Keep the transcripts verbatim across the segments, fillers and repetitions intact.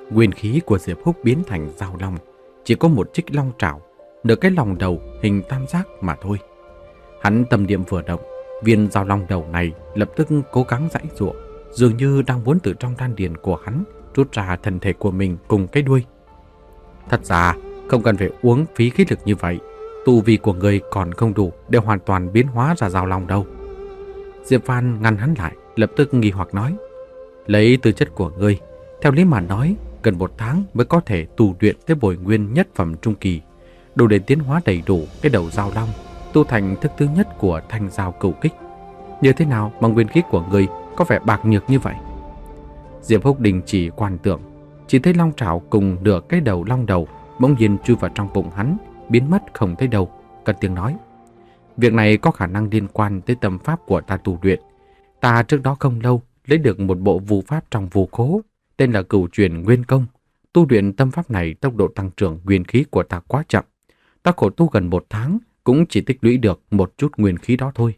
Nguyên khí của Diệp Húc biến thành dao long, chỉ có một chiếc long trảo, nửa cái lòng đầu hình tam giác mà thôi. Hắn tâm niệm vừa động, viên dao long đầu này lập tức cố gắng giãy giụa, dường như đang muốn từ trong đan điền của hắn rút ra thân thể của mình cùng cái đuôi. Thật ra không cần phải uống phí khí lực như vậy, tu vi của người còn không đủ để hoàn toàn biến hóa ra dao long đâu. Diệp Phan ngăn hắn lại, lập tức nghi hoặc nói: lấy tư chất của ngươi, theo lý mà nói cần một tháng mới có thể tu luyện tới bồi nguyên nhất phẩm trung kỳ, đủ để tiến hóa đầy đủ cái đầu dao long, tu thành thức thứ nhất của thanh dao cửu kích. Như thế nào mà nguyên khí của ngươi có vẻ bạc nhược như vậy? Diệp Húc đình chỉ quan tưởng, chỉ thấy long trảo cùng nửa cái đầu long đầu bỗng nhiên chui vào trong bụng hắn, biến mất không thấy đâu. Cất tiếng nói: việc này có khả năng liên quan tới tâm pháp của ta tu luyện. Ta trước đó không lâu lấy được một bộ phù pháp trong phù khố, tên là Cửu Truyền Nguyên Công. Tu luyện tâm pháp này tốc độ tăng trưởng nguyên khí của ta quá chậm. Ta khổ tu gần một tháng cũng chỉ tích lũy được một chút nguyên khí đó thôi.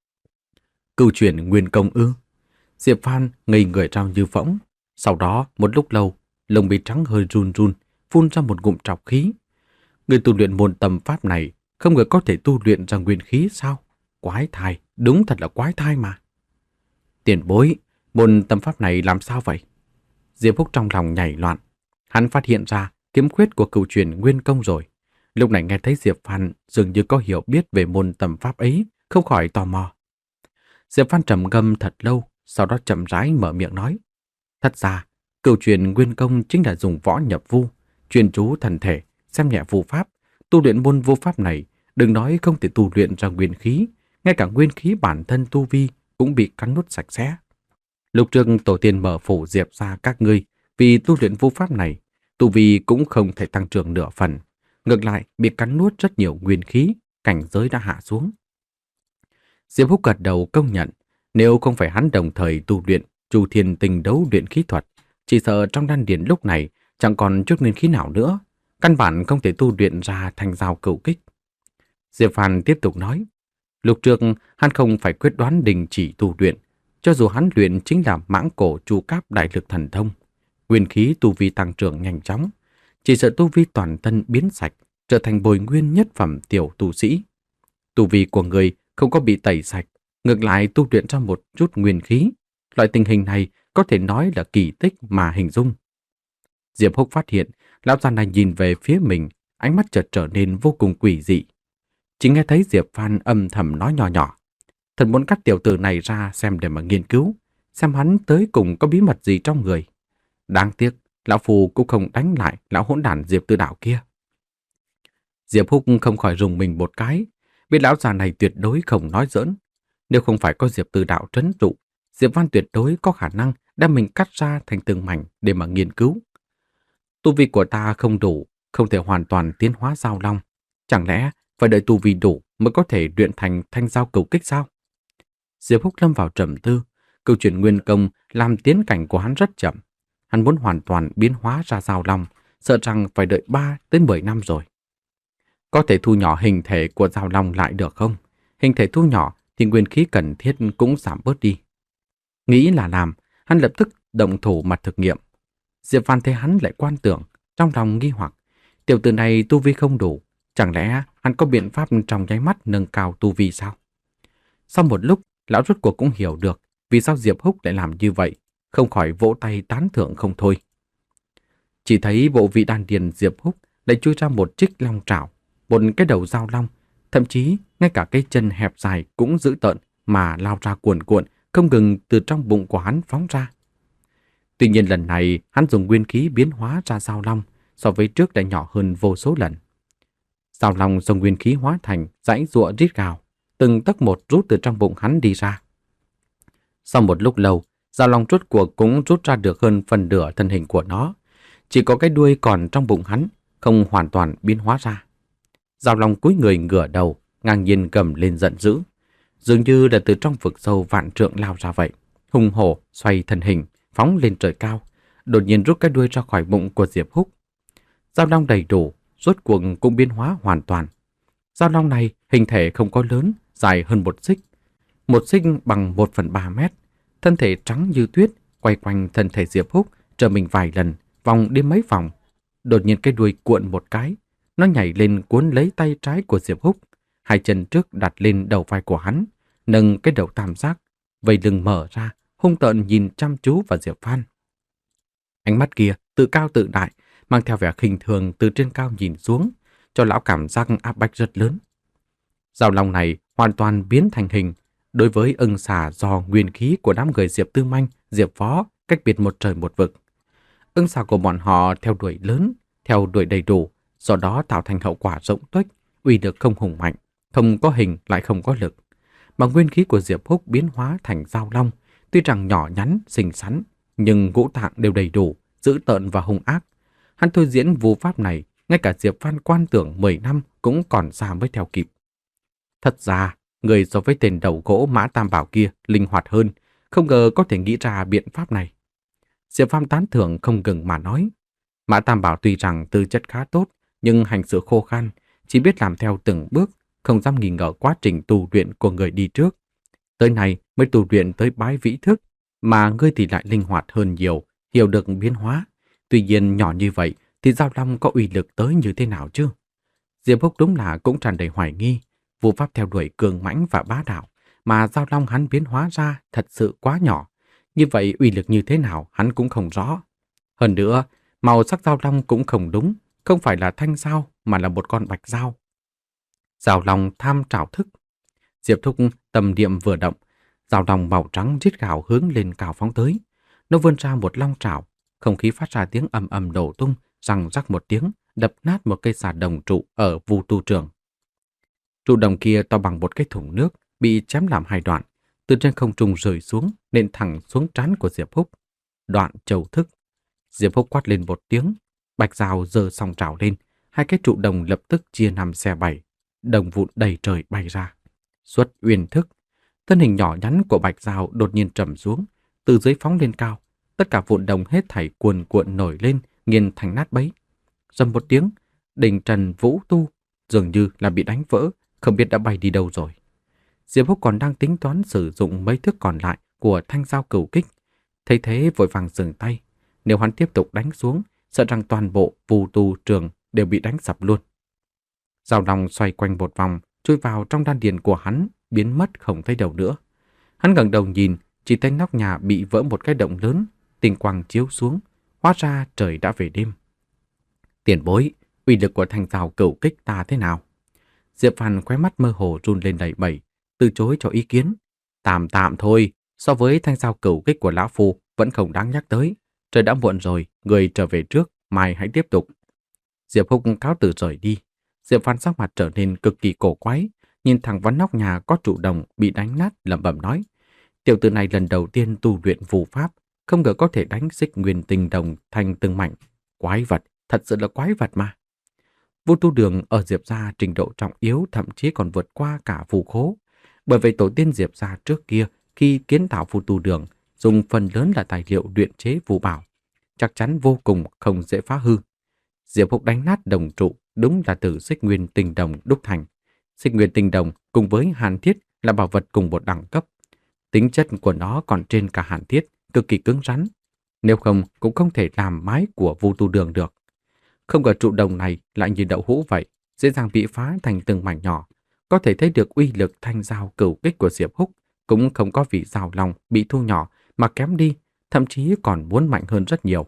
Cửu Truyền Nguyên Công ư? Diệp Phan ngây người ra như phỗng. Sau đó một lúc lâu, lông mi trắng hơi run run, phun ra một ngụm trọc khí. Người tu luyện môn tâm pháp này không ngờ có thể tu luyện ra nguyên khí sao? Quái thai, đúng thật là quái thai mà. Tiền bối, môn tâm pháp này làm sao vậy? Diệp Húc trong lòng nhảy loạn. Hắn phát hiện ra kiếm khuyết của Cửu Truyền Nguyên Công rồi. Lúc này nghe thấy Diệp Phan dường như có hiểu biết về môn tâm pháp ấy, không khỏi tò mò. Diệp Phan trầm ngâm thật lâu, sau đó chậm rãi mở miệng nói: thật ra, Cửu Truyền Nguyên Công chính là dùng võ nhập vu, chuyên chú thần thể, xem nhẹ vu pháp. Tu luyện môn vu pháp này, đừng nói không thể tu luyện ra nguyên khí, ngay cả nguyên khí bản thân tu vi cũng bị cắn nuốt sạch sẽ. Lúc trước tổ tiên mở phủ Diệp ra các ngươi, vì tu luyện vu pháp này, tu vi cũng không thể tăng trưởng nửa phần, ngược lại bị cắn nuốt rất nhiều nguyên khí, cảnh giới đã hạ xuống. Diệp Húc gật đầu công nhận, nếu không phải hắn đồng thời tu luyện Chu Thiên Tinh Đấu luyện khí thuật, chỉ sợ trong đan điền lúc này chẳng còn chút nguyên khí nào nữa, căn bản không thể tu luyện ra thanh dao cửu kích. Diệp Phan tiếp tục nói: lúc trước hắn không phải quyết đoán đình chỉ tu luyện, cho dù hắn luyện chính là mãng cổ chu cáp đại lực thần thông, nguyên khí tu vi tăng trưởng nhanh chóng, chỉ sợ tu vi toàn thân biến sạch, trở thành bồi nguyên nhất phẩm tiểu tu sĩ. Tu vi của người không có bị tẩy sạch, ngược lại tu luyện ra một chút nguyên khí. Loại tình hình này có thể nói là kỳ tích mà hình dung. Diệp Húc phát hiện lão già này nhìn về phía mình, ánh mắt chợt trở nên vô cùng quỷ dị. Chỉ nghe thấy Diệp Phan âm thầm nói nhỏ nhỏ: thật muốn cắt tiểu tử này ra xem để mà nghiên cứu, xem hắn tới cùng có bí mật gì trong người. Đáng tiếc, lão phù cũng không đánh lại lão hỗn đản Diệp Tư Đạo kia. Diệp Húc không khỏi rùng mình một cái, biết lão già này tuyệt đối không nói giỡn. Nếu không phải có Diệp Tư Đạo trấn trụ, Diệp Văn tuyệt đối có khả năng đem mình cắt ra thành từng mảnh để mà nghiên cứu. Tu vi của ta không đủ, không thể hoàn toàn tiến hóa dao long. Chẳng lẽ phải đợi tu vi đủ mới có thể luyện thành thanh dao cửu kích sao? Diệp Húc lâm vào trầm tư. Câu chuyện Nguyên Công làm tiến cảnh của hắn rất chậm. Hắn muốn hoàn toàn biến hóa ra dao long, sợ rằng phải đợi ba đến mười năm rồi. Có thể thu nhỏ hình thể của dao long lại được không? Hình thể thu nhỏ thì nguyên khí cần thiết cũng giảm bớt đi. Nghĩ là làm, hắn lập tức động thủ mặt thực nghiệm. Diệp Văn thấy hắn lại quan tưởng, trong lòng nghi hoặc, tiểu tử này tu vi không đủ, chẳng lẽ hắn có biện pháp trong nháy mắt nâng cao tu vi sao? Sau một lúc, lão rốt cuộc cũng hiểu được vì sao Diệp Húc lại làm như vậy, không khỏi vỗ tay tán thưởng không thôi. Chỉ thấy bộ vị đan điền Diệp Húc lại chui ra một chiếc long trảo, một cái đầu dao long, thậm chí ngay cả cái chân hẹp dài cũng dữ tợn mà lao ra cuồn cuộn, không ngừng từ trong bụng của hắn phóng ra. Tuy nhiên lần này hắn dùng nguyên khí biến hóa ra dao long, so với trước đã nhỏ hơn vô số lần. Dao long dùng nguyên khí hóa thành dãy giụa rít gào, từng tấc một rút từ trong bụng hắn đi ra. Sau một lúc lâu, dao long rút cuộc cũng rút ra được hơn phần nửa thân hình của nó, chỉ có cái đuôi còn trong bụng hắn, không hoàn toàn biến hóa ra. Dao long cúi người ngửa đầu, ngang nhiên gầm lên giận dữ, dường như là từ trong vực sâu vạn trượng lao ra vậy, hùng hổ xoay thân hình, phóng lên trời cao, đột nhiên rút cái đuôi ra khỏi bụng của Diệp Húc. Dao long đầy đủ, rốt cuộc cũng biến hóa hoàn toàn. Dao long này hình thể không có lớn, dài hơn một xích, một xích bằng một phần ba mét, thân thể trắng như tuyết, quay quanh thân thể Diệp Húc, trở mình vài lần, vòng đi mấy vòng. Đột nhiên cái đuôi cuộn một cái, nó nhảy lên cuốn lấy tay trái của Diệp Húc, hai chân trước đặt lên đầu vai của hắn, nâng cái đầu tam giác, vây lưng mở ra, hung tợn nhìn chăm chú vào Diệp Phan. Ánh mắt kia tự cao tự đại, mang theo vẻ khinh thường từ trên cao nhìn xuống, cho lão cảm giác áp bách rất lớn. Dao long này hoàn toàn biến thành hình, đối với ưng xà do nguyên khí của đám người Diệp Tư Manh, Diệp Phó cách biệt một trời một vực. Ưng xà của bọn họ theo đuổi lớn, theo đuổi đầy đủ, do đó tạo thành hậu quả rộng tuếch, uy lực không hùng mạnh, không có hình lại không có lực. Mà nguyên khí của Diệp Húc biến hóa thành dao long, tuy rằng nhỏ nhắn, xinh xắn, nhưng ngũ tạng đều đầy đủ, dữ tợn và hung ác. Hắn thôi diễn vu pháp này, ngay cả Diệp Phan quan tưởng mười năm cũng còn xa mới theo kịp. Thật ra, người so với tên đầu gỗ Mã Tam Bảo kia linh hoạt hơn, không ngờ có thể nghĩ ra biện pháp này. Diệp Phan tán thưởng không ngừng mà nói. Mã Tam Bảo tuy rằng tư chất khá tốt, nhưng hành sự khô khan, chỉ biết làm theo từng bước, không dám nghi ngờ quá trình tu luyện của người đi trước. Tới nay mới tu luyện tới bái vĩ thức, mà ngươi thì lại linh hoạt hơn nhiều, hiểu được biến hóa. Tuy nhiên nhỏ như vậy thì dao long có uy lực tới như thế nào chứ? Diệp Húc đúng là cũng tràn đầy hoài nghi, vu pháp theo đuổi cường mãnh và bá đạo, mà dao long hắn biến hóa ra thật sự quá nhỏ. Như vậy uy lực như thế nào hắn cũng không rõ. Hơn nữa, màu sắc dao long cũng không đúng, không phải là thanh dao mà là một con bạch dao. Dao long tham trảo thức. Diệp Thúc tâm niệm vừa động, dao long màu trắng rít gào hướng lên cao phóng tới. Nó vươn ra một long trảo, không khí phát ra tiếng ầm ầm đổ tung, răng rắc một tiếng, đập nát một cây xà đồng trụ ở Vu Tu Trường. Trụ đồng kia to bằng một cái thùng nước, bị chém làm hai đoạn, từ trên không trung rơi xuống, nện thẳng xuống trán của Diệp Húc. Đoạn châu thức. Diệp Húc quát lên một tiếng, bạch dao giơ song trảo lên, hai cái trụ đồng lập tức chia năm xẻ bảy, đồng vụn đầy trời bay ra. Xuất uyên thức. Thân hình nhỏ nhắn của bạch dao đột nhiên trầm xuống, từ dưới phóng lên cao, tất cả vụn đồng hết thảy cuồn cuộn nổi lên, nghiền thành nát bấy. Rầm một tiếng, đỉnh trần vũ tu dường như là bị đánh vỡ, không biết đã bay đi đâu rồi. Diệp Húc còn đang tính toán sử dụng mấy thức còn lại của thanh dao cửu kích, thấy thế vội vàng dừng tay. Nếu hắn tiếp tục đánh xuống, sợ rằng toàn bộ Vu Tu Trường đều bị đánh sập luôn. Dao long xoay quanh một vòng, chui vào trong đan điền của hắn, biến mất không thấy đâu nữa. Hắn ngẩng đầu nhìn, chỉ thấy nóc nhà bị vỡ một cái động lớn, tinh quang chiếu xuống, hóa ra trời đã về đêm. Tiền bối, uy lực của thanh dao cửu kích ta thế nào? Diệp Phan khóe mắt mơ hồ run lên đầy bẩy, từ chối cho ý kiến. Tạm tạm thôi, so với thanh dao cửu kích của lão phu vẫn không đáng nhắc tới. Trời đã muộn rồi, người trở về trước, mai hãy tiếp tục. Diệp Húc cáo từ rời đi. Diệp Phan sắc mặt trở nên cực kỳ cổ quái, nhìn thẳng vào nóc nhà có trụ đồng bị đánh nát, lẩm bẩm nói: tiểu tử này lần đầu tiên tu luyện phù pháp, không ngờ có thể đánh xích nguyên tinh đồng thành từng mảnh. Quái vật, thật sự là quái vật mà. Vu Tu Đường ở Diệp gia trình độ trọng yếu thậm chí còn vượt qua cả phù khố. Bởi vậy tổ tiên Diệp gia trước kia khi kiến tạo Vu Tu Đường dùng phần lớn là tài liệu luyện chế phù bảo, chắc chắn vô cùng không dễ phá hư. Diệp Húc đánh nát đồng trụ đúng là từ xích nguyên tinh đồng đúc thành. Xích nguyên tinh đồng cùng với hàn thiết là bảo vật cùng một đẳng cấp. Tính chất của nó còn trên cả hàn thiết, cực kỳ cứng rắn. Nếu không cũng không thể làm mái của Vu Tu Đường được. Không ngờ trụ đồng này lại như đậu hũ vậy, dễ dàng bị phá thành từng mảnh nhỏ. Có thể thấy được uy lực thanh dao cửu kích của Diệp Húc cũng không có vì dao long bị thu nhỏ mà kém đi, thậm chí còn muốn mạnh hơn rất nhiều.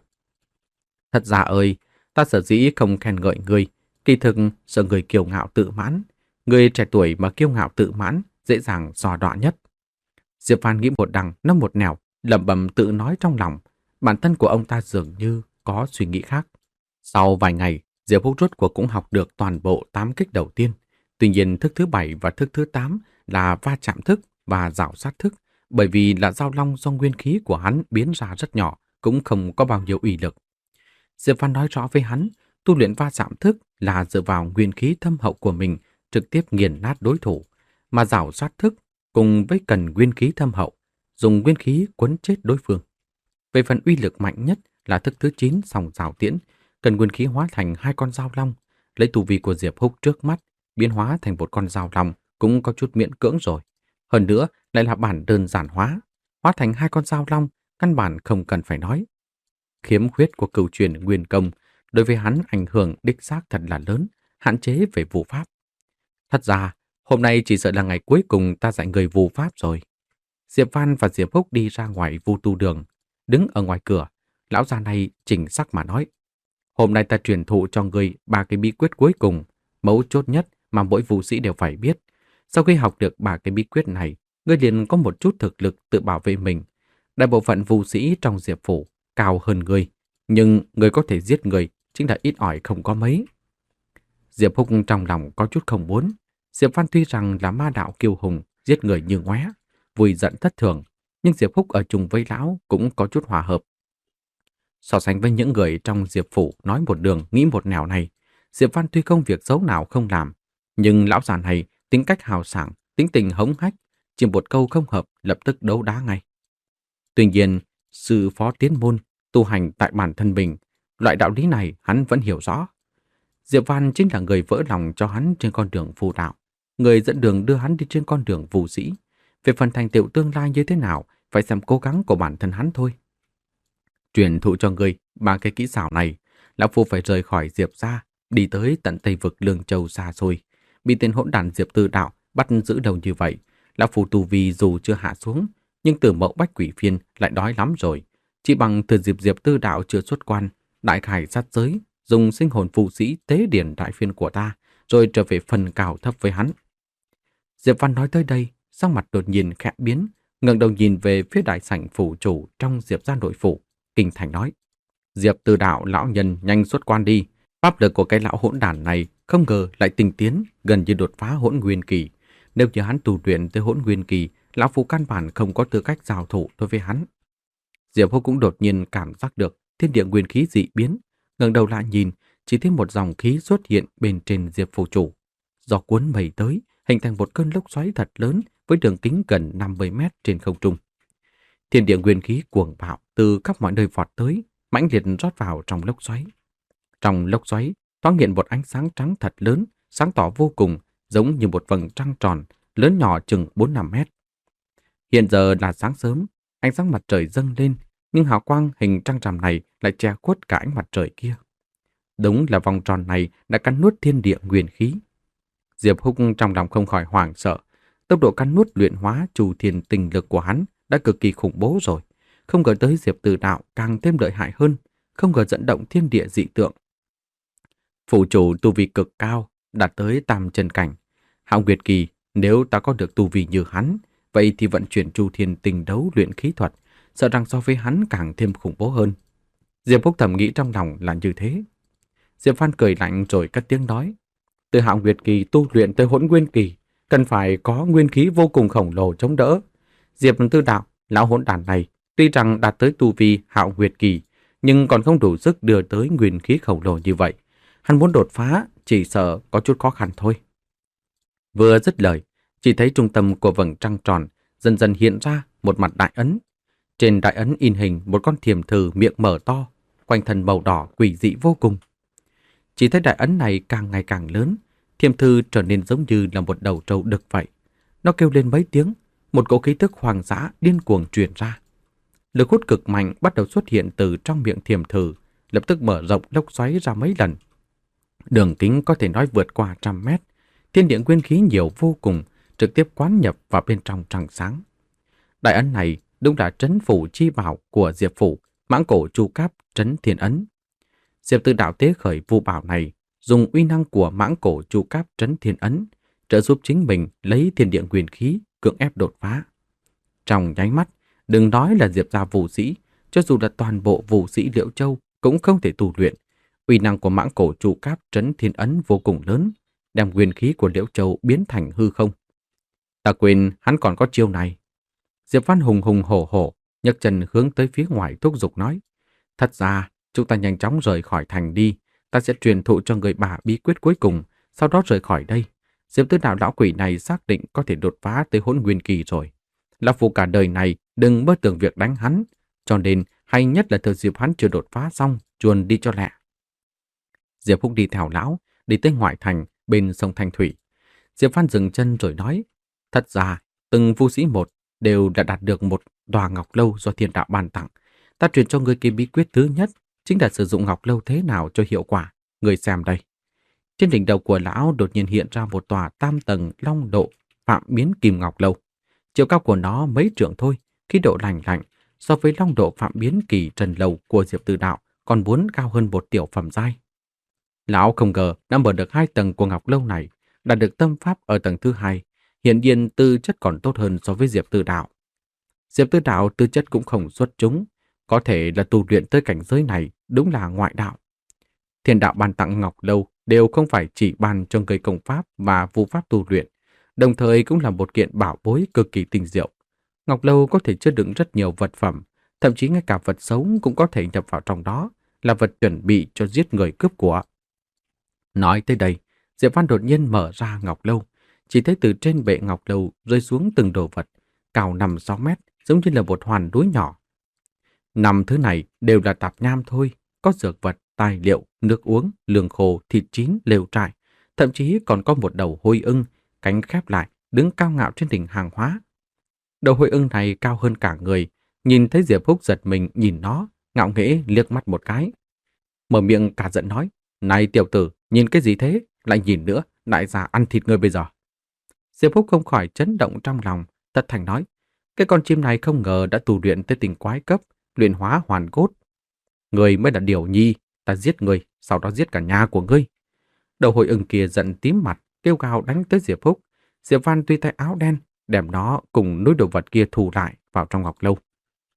Thật ra ơi, ta sở dĩ không khen ngợi ngươi, kỳ thực sợ người kiêu ngạo tự mãn. Người trẻ tuổi mà kiêu ngạo tự mãn dễ dàng dò đọa nhất. Diệp Phan nghĩ một đằng nó một nẻo, lẩm bẩm tự nói trong lòng. Bản thân của ông ta dường như có suy nghĩ khác. Sau vài ngày, Diệp Húc rốt cuộc cũng học được toàn bộ tám kích đầu tiên. Tuy nhiên thức thứ bảy và thức thứ tám là va chạm thức và rảo sát thức, bởi vì là dao long do nguyên khí của hắn biến ra rất nhỏ, cũng không có bao nhiêu uy lực. Diệp Phan nói rõ với hắn, tu luyện va chạm thức là dựa vào nguyên khí thâm hậu của mình trực tiếp nghiền nát đối thủ, mà rảo sát thức cùng với cần nguyên khí thâm hậu, dùng nguyên khí quấn chết đối phương. Về phần uy lực mạnh nhất là thức thứ chín song rào tiễn, cần nguyên khí hóa thành hai con dao long, lấy tu vi của Diệp Húc trước mắt, biến hóa thành một con dao long cũng có chút miễn cưỡng rồi. Hơn nữa lại là bản đơn giản hóa, hóa thành hai con dao long, căn bản không cần phải nói. khiếm khuyết của cửu truyền nguyên công đối với hắn ảnh hưởng đích xác thật là lớn, hạn chế về vụ pháp. Thật ra, hôm nay chỉ sợ là ngày cuối cùng ta dạy người vụ pháp rồi. Diệp Văn và Diệp Húc đi ra ngoài vu tu đường, đứng ở ngoài cửa, lão già này chỉnh sắc mà nói. Hôm nay ta truyền thụ cho người ba cái bí quyết cuối cùng, mấu chốt nhất mà mỗi vũ sĩ đều phải biết. Sau khi học được ba cái bí quyết này, ngươi liền có một chút thực lực tự bảo vệ mình. Đại bộ phận vũ sĩ trong Diệp phủ cao hơn ngươi, nhưng ngươi có thể giết người chính là ít ỏi không có mấy. Diệp Húc trong lòng có chút không muốn. Diệp Văn tuy rằng là ma đạo kiêu hùng, giết người như ngoé, vui giận thất thường, nhưng Diệp Húc ở chung với lão cũng có chút hòa hợp. So sánh với những người trong Diệp phủ nói một đường nghĩ một nẻo này, Diệp Văn tuy không việc xấu nào không làm, nhưng lão già này tính cách hào sảng, tính tình hống hách, chỉ một câu không hợp lập tức đấu đá ngay. Tuy nhiên, sư phó tiến môn, tu hành tại bản thân mình, loại đạo lý này hắn vẫn hiểu rõ. Diệp Văn chính là người vỡ lòng cho hắn trên con đường phù đạo, người dẫn đường đưa hắn đi trên con đường vũ sĩ. Về phần thành tựu tương lai như thế nào, phải xem cố gắng của bản thân hắn thôi. Truyền thụ cho người ba cái kỹ xảo này, lão phu phải rời khỏi Diệp gia, đi tới tận Tây vực Lương Châu xa xôi, bị tên hỗn đản Diệp Tư Đạo bắt giữ đầu như vậy. Lão phu tu vi dù chưa hạ xuống, nhưng Tử Mẫu Bách Quỷ Phiên lại đói lắm rồi. Chỉ bằng thừa dịp Diệp Tư Đạo chưa xuất quan, đại khải sát giới, dùng sinh hồn phù sĩ tế điển đại phiên của ta, rồi trở về phần cao thấp với hắn. Diệp Văn nói tới đây, sắc mặt đột nhiên khẽ biến, ngẩng đầu nhìn về phía đại sảnh phủ chủ trong Diệp gia nội phủ, kinh thành nói: Diệp Tư Đạo lão nhân nhanh xuất quan đi, pháp lực của cái lão hỗn đản này không ngờ lại tinh tiến, gần như đột phá hỗn nguyên kỳ. Nếu như hắn tu luyện tới hỗn nguyên kỳ, lão phu căn bản không có tư cách giao thủ đối với hắn. Diệp Húc cũng đột nhiên cảm giác được thiên địa nguyên khí dị biến, ngẩng đầu lại nhìn, chỉ thấy một dòng khí xuất hiện bên trên Diệp phủ chủ, gió cuốn mây tới, hình thành một cơn lốc xoáy thật lớn với đường kính gần năm mươi mét trên không trung. Thiên địa nguyên khí cuồng bạo từ khắp mọi nơi vọt tới, mãnh liệt rót vào trong lốc xoáy. Trong lốc xoáy thoáng hiện một ánh sáng trắng thật lớn, sáng tỏ vô cùng, giống như một vầng trăng tròn, lớn nhỏ chừng bốn năm mét. Hiện giờ là sáng sớm, ánh sáng mặt trời dâng lên, nhưng hào quang hình trăng rằm này lại che khuất cả ánh mặt trời kia. Đúng là vòng tròn này đã cắn nuốt thiên địa nguyên khí. Diệp Húc trong lòng không khỏi hoảng sợ. Tốc độ cắn nuốt luyện hóa chu thiên tinh lực của hắn đã cực kỳ khủng bố rồi. Không ngờ tới Diệp Tư Đạo càng thêm lợi hại hơn, không ngờ dẫn động thiên địa dị tượng. Phủ chủ tu vi cực cao, đạt tới tam chân cảnh. Hạo Nguyệt Kỳ, nếu ta có được tu vi như hắn, vậy thì vận chuyển chu thiên tinh đấu luyện khí thuật, sợ rằng so với hắn càng thêm khủng bố hơn. Diệp Húc thầm nghĩ trong lòng là như thế. Diệp Văn cười lạnh rồi cất tiếng nói: từ Hạo Nguyệt Kỳ tu luyện tới hỗn nguyên kỳ, cần phải có nguyên khí vô cùng khổng lồ chống đỡ. Diệp Tư Đạo, lão hỗn đản này, tuy rằng đạt tới tu vi Hạo Nguyệt Kỳ, nhưng còn không đủ sức đưa tới nguyên khí khổng lồ như vậy. Hắn muốn đột phá, chỉ sợ có chút khó khăn thôi. Vừa dứt lời, chỉ thấy trung tâm của vầng trăng tròn dần dần hiện ra một mặt đại ấn. Trên đại ấn in hình một con thiềm thử miệng mở to, quanh thân màu đỏ quỷ dị vô cùng. Chỉ thấy đại ấn này càng ngày càng lớn, thiềm thử trở nên giống như là một đầu trâu đực vậy. Nó kêu lên mấy tiếng, một cỗ khí tức hoang dã điên cuồng truyền ra. Lực hút cực mạnh bắt đầu xuất hiện từ trong miệng thiềm thử, lập tức mở rộng lốc xoáy ra mấy lần. Đường kính có thể nói vượt qua trăm mét, thiên địa nguyên khí nhiều vô cùng, trực tiếp quán nhập vào bên trong trăng sáng. Đại ấn này đúng là trấn phủ chi bảo của Diệp phủ, mãng cổ chu cáp trấn thiên ấn. Diệp Tư Đạo tế khởi vu bảo này, dùng uy năng của mãng cổ chu cáp trấn thiên ấn, trợ giúp chính mình lấy thiên địa nguyên khí cưỡng ép đột phá. Trong nháy mắt, đừng nói là Diệp gia vũ sĩ, cho dù là toàn bộ vũ sĩ Liễu Châu cũng không thể tu luyện. Uy năng của mãng cổ chu cáp trấn thiên ấn vô cùng lớn, đem nguyên khí của Liễu Châu biến thành hư không. Ta quên hắn còn có chiêu này. Diệp Văn hùng hùng hổ hổ, nhấc chân hướng tới phía ngoài thúc giục nói: thật ra, chúng ta nhanh chóng rời khỏi thành đi, ta sẽ truyền thụ cho người bà bí quyết cuối cùng, sau đó rời khỏi đây. Diệp Tư Đạo lão quỷ này xác định có thể đột phá tới hỗn nguyên kỳ rồi. Lão phu cả đời này đừng mơ tưởng việc đánh hắn, cho nên hay nhất là thừa dịp hắn chưa đột phá xong, chuồn đi cho lẹ. Diệp Húc đi theo lão, đi tới ngoại thành bên sông Thanh Thủy. Diệp Văn dừng chân rồi nói: thật ra, từng vũ sĩ một đều đã đạt được một tòa ngọc lâu do thiên đạo ban tặng. Ta Ta truyền cho ngươi cái bí quyết thứ nhất, chính là sử dụng ngọc lâu thế nào cho hiệu quả. Ngươi xem đây. Trên đỉnh đầu của lão đột nhiên hiện ra một tòa tam tầng long độ phạm biến kim ngọc lâu. Chiều cao của nó mấy trượng thôi, khí độ lành lạnh, so với long độ phạm biến kỳ trần lầu của Diệp Tử Đạo còn muốn cao hơn một tiểu phẩm giai. Lão không ngờ đã mở được hai tầng của ngọc lâu này, đạt được tâm pháp ở tầng thứ hai, hiện nhiên tư chất còn tốt hơn so với Diệp Tử Đạo. Diệp Tử Đạo tư chất cũng không xuất chúng, có thể là tu luyện tới cảnh giới này đúng là ngoại đạo. Thiên đạo ban tặng ngọc lâu đều không phải chỉ ban cho người công pháp và vu pháp tu luyện, đồng thời cũng là một kiện bảo bối cực kỳ tinh diệu. Ngọc lâu có thể chứa đựng rất nhiều vật phẩm, thậm chí ngay cả vật sống cũng có thể nhập vào trong đó, là vật chuẩn bị cho giết người cướp của. Nói tới đây, Diệp Văn đột nhiên mở ra ngọc lâu, chỉ thấy từ trên bệ ngọc lâu rơi xuống từng đồ vật, cao năm sáu mét, giống như là một hoàn núi nhỏ. Năm thứ này đều là tạp nham thôi, có dược vật, tài liệu, nước uống, lương khô, thịt chín, lều trại, thậm chí còn có một đầu hôi ưng, cánh khép lại, đứng cao ngạo trên đỉnh hàng hóa. Đầu hôi ưng này cao hơn cả người, nhìn thấy Diệp Húc giật mình nhìn nó, ngạo nghễ liếc mắt một cái. Mở miệng cả giận nói, này tiểu tử, nhìn cái gì thế? Lại nhìn nữa, đại gia ăn thịt ngươi bây giờ. Diệp Húc không khỏi chấn động trong lòng, thật thành nói, cái con chim này không ngờ đã tu luyện tới tình quái cấp, luyện hóa hoàn cốt. Ngươi mới là điều nhi, ta giết ngươi, sau đó giết cả nhà của ngươi. Đầu hồi ưng kia giận tím mặt, kêu gào đánh tới Diệp Húc. Diệp Văn tuy tay áo đen, đem nó cùng núi đồ vật kia thù lại vào trong ngọc lâu.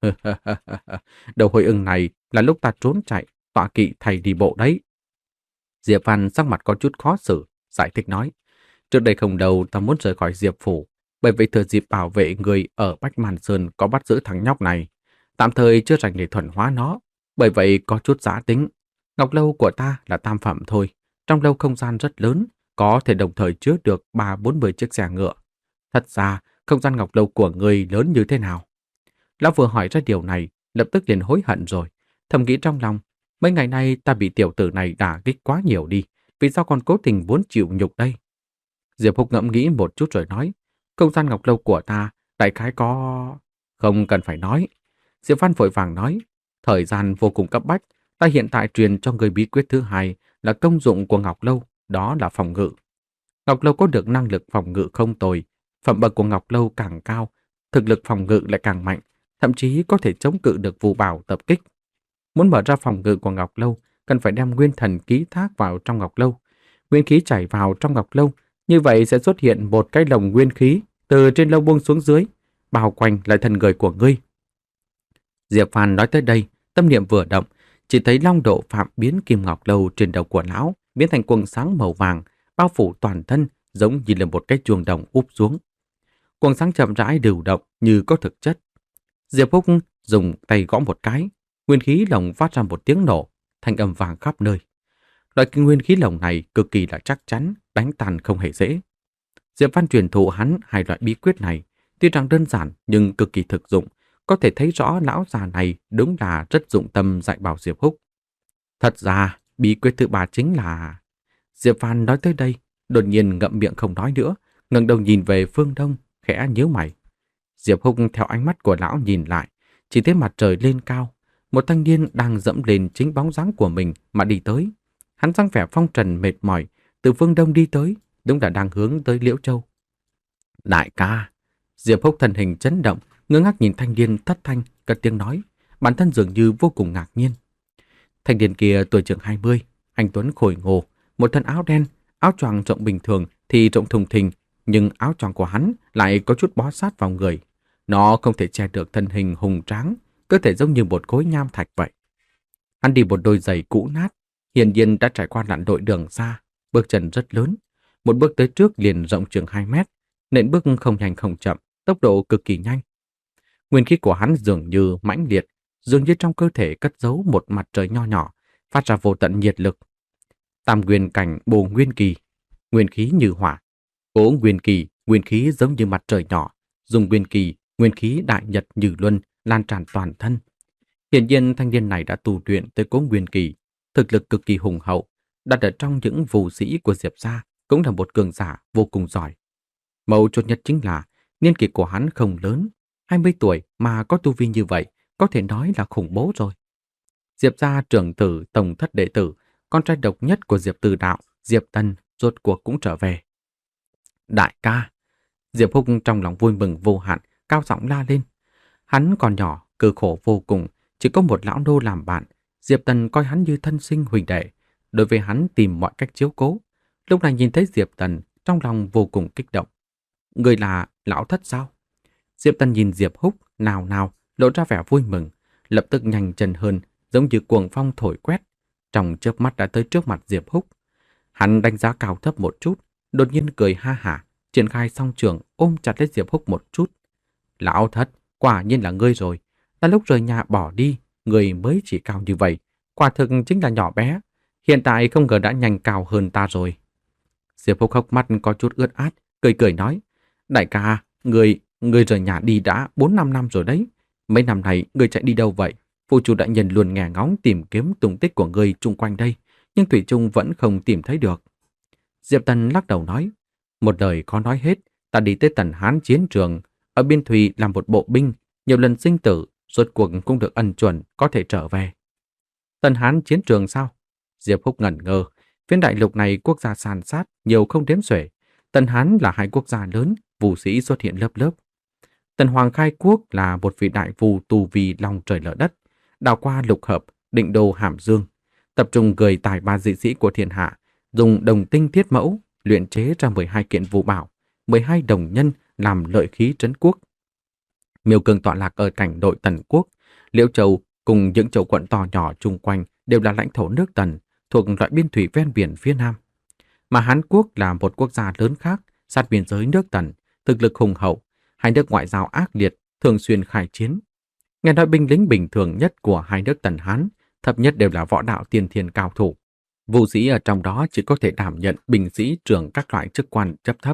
Đầu hồi ưng này là lúc ta trốn chạy, tọa kỵ thầy đi bộ đấy. Diệp Văn sắc mặt có chút khó xử, giải thích nói. Trước đây không đầu ta muốn rời khỏi Diệp Phủ, bởi vậy thừa dịp bảo vệ người ở Bách Màn Sơn có bắt giữ thằng nhóc này. Tạm thời chưa rảnh để thuần hóa nó, bởi vậy có chút giã tính. Ngọc lâu của ta là tam phẩm thôi, trong lâu không gian rất lớn, có thể đồng thời chứa được ba bốn mươi chiếc xe ngựa. Thật ra, không gian ngọc lâu của người lớn như thế nào? Lão vừa hỏi ra điều này, lập tức liền hối hận rồi, thầm nghĩ trong lòng, mấy ngày nay ta bị tiểu tử này đả kích quá nhiều đi, vì sao còn cố tình muốn chịu nhục đây? Diệp Húc ngẫm nghĩ một chút rồi nói, không gian ngọc lâu của ta, đại khái có... Không cần phải nói. Diệp Văn vội vàng nói, thời gian vô cùng cấp bách, ta hiện tại truyền cho người bí quyết thứ hai là công dụng của ngọc lâu, đó là phòng ngự. Ngọc lâu có được năng lực phòng ngự không tồi, phẩm bậc của ngọc lâu càng cao, thực lực phòng ngự lại càng mạnh, thậm chí có thể chống cự được phù bảo tập kích. Muốn mở ra phòng ngự của ngọc lâu, cần phải đem nguyên thần ký thác vào trong ngọc lâu. Nguyên khí chảy vào trong ngọc lâu, như vậy sẽ xuất hiện một cái lồng nguyên khí từ trên lâu buông xuống dưới, bao quanh lại thân người của ngươi. Diệp Phan nói tới đây, tâm niệm vừa động, chỉ thấy long độ phạm biến kim ngọc lâu trên đầu của lão biến thành quầng sáng màu vàng, bao phủ toàn thân giống như là một cái chuông đồng úp xuống. Quầng sáng chậm rãi đều động như có thực chất. Diệp Húc dùng tay gõ một cái, nguyên khí lồng phát ra một tiếng nổ, thanh âm vang khắp nơi. Loại nguyên khí lồng này cực kỳ là chắc chắn, đánh tan không hề dễ. Diệp Văn truyền thụ hắn hai loại bí quyết này, tuy rằng đơn giản nhưng cực kỳ thực dụng, có thể thấy rõ lão già này đúng là rất dụng tâm dạy bảo Diệp Húc. Thật ra, bí quyết thứ ba chính là... Diệp Văn nói tới đây, đột nhiên ngậm miệng không nói nữa, ngẩng đầu nhìn về phương đông, khẽ nhíu mày. Diệp Húc theo ánh mắt của lão nhìn lại, chỉ thấy mặt trời lên cao, một thanh niên đang dẫm lên chính bóng dáng của mình mà đi tới. Hắn dáng vẻ phong trần mệt mỏi, từ phương đông đi tới, đúng là đang hướng tới Liễu Châu. Đại ca! Diệp Húc thân hình chấn động, ngơ ngác nhìn thanh niên thất thanh, cất tiếng nói, bản thân dường như vô cùng ngạc nhiên. Thanh niên kia tuổi chừng hai mươi, anh tuấn khôi ngô, một thân áo đen, áo choàng rộng bình thường thì rộng thùng thình, nhưng áo choàng của hắn lại có chút bó sát vào người. Nó không thể che được thân hình hùng tráng, cơ thể giống như một khối nham thạch vậy. Hắn đi một đôi giày cũ nát, hiển nhiên đã trải qua lặn lội đường xa, bước chân rất lớn, một bước tới trước liền rộng chừng hai mét, nện bước không nhanh không chậm, tốc độ cực kỳ nhanh. Nguyên khí của hắn dường như mãnh liệt, dường như trong cơ thể cất giấu một mặt trời nho nhỏ, phát ra vô tận nhiệt lực. Tam nguyên cảnh bồ nguyên kỳ, nguyên khí như hỏa. Cố nguyên kỳ, nguyên khí giống như mặt trời nhỏ, dùng nguyên kỳ, nguyên khí đại nhật như luân lan tràn toàn thân. Hiển nhiên thanh niên này đã tu luyện tới cố nguyên kỳ, thực lực cực kỳ hùng hậu, đặt ở trong những vũ sĩ của Diệp gia cũng là một cường giả vô cùng giỏi. Mấu chốt nhất chính là niên kỷ của hắn không lớn, hai mươi tuổi mà có tu vi như vậy, có thể nói là khủng bố rồi. Diệp gia trưởng tử tổng thất đệ tử, con trai độc nhất của Diệp Từ Đạo, Diệp Tần, rốt cuộc cũng trở về. Đại ca! Diệp Húc trong lòng vui mừng vô hạn, cao giọng la lên. Hắn còn nhỏ, cực khổ vô cùng, chỉ có một lão nô làm bạn. Diệp Tần coi hắn như thân sinh huỳnh đệ, đối với hắn tìm mọi cách chiếu cố. Lúc này nhìn thấy Diệp Tần, trong lòng vô cùng kích động. Người là lão thất sao? Diệp Tần nhìn Diệp Húc, nào nào, lộ ra vẻ vui mừng, lập tức nhanh chân hơn, giống như cuồng phong thổi quét. Trong chớp mắt đã tới trước mặt Diệp Húc. Hắn đánh giá cao thấp một chút, đột nhiên cười ha hả, triển khai song trường ôm chặt lấy Diệp Húc một chút. Lão thất, quả nhiên là ngươi rồi. Ta lúc rời nhà bỏ đi, ngươi mới chỉ cao như vậy. Quả thực chính là nhỏ bé. Hiện tại không ngờ đã nhanh cao hơn ta rồi. Diệp Húc hốc mắt có chút ướt át, cười cười nói. Đại ca, ngươi, ngươi rời nhà đi đã bốn năm năm rồi đấy. Mấy năm này ngươi chạy đi đâu vậy? Phụ chủ đại nhân luôn nghe ngóng tìm kiếm tung tích của ngươi chung quanh đây, nhưng Thủy Trung vẫn không tìm thấy được. Diệp Tần lắc đầu nói. Một đời khó nói hết, ta đi tới Tần Hán chiến trường, ở biên thùy làm một bộ binh, nhiều lần sinh tử, rốt cuộc cũng được ân chuẩn có thể trở về. Tần Hán chiến trường sao? Diệp Húc ngẩn ngơ. Phiến đại lục này quốc gia san sát, nhiều không đếm xuể. Tần Hán là hai quốc gia lớn, vũ sĩ xuất hiện lớp lớp. Tần Hoàng khai quốc là một vị đại vù tù vì lòng trời lở đất, đào qua lục hợp, định đô Hàm Dương, tập trung người tài ba dị sĩ của thiên hạ, dùng đồng tinh thiết mẫu, luyện chế ra mười hai kiện vũ bảo, mười hai đồng nhân làm lợi khí trấn quốc. Miêu Cương tọa lạc ở cảnh nội Tần quốc, Liễu Châu cùng những châu quận to nhỏ chung quanh đều là lãnh thổ nước Tần, thuộc loại biên thủy ven biển phía Nam. Mà Hán quốc là một quốc gia lớn khác, sát biên giới nước Tần, thực lực hùng hậu, hai nước ngoại giao ác liệt, thường xuyên khai chiến. Nghe nói binh lính bình thường nhất của hai nước Tần Hán, thấp nhất đều là võ đạo tiên thiên cao thủ. Vũ sĩ ở trong đó chỉ có thể đảm nhận binh sĩ trưởng các loại chức quan cấp thấp.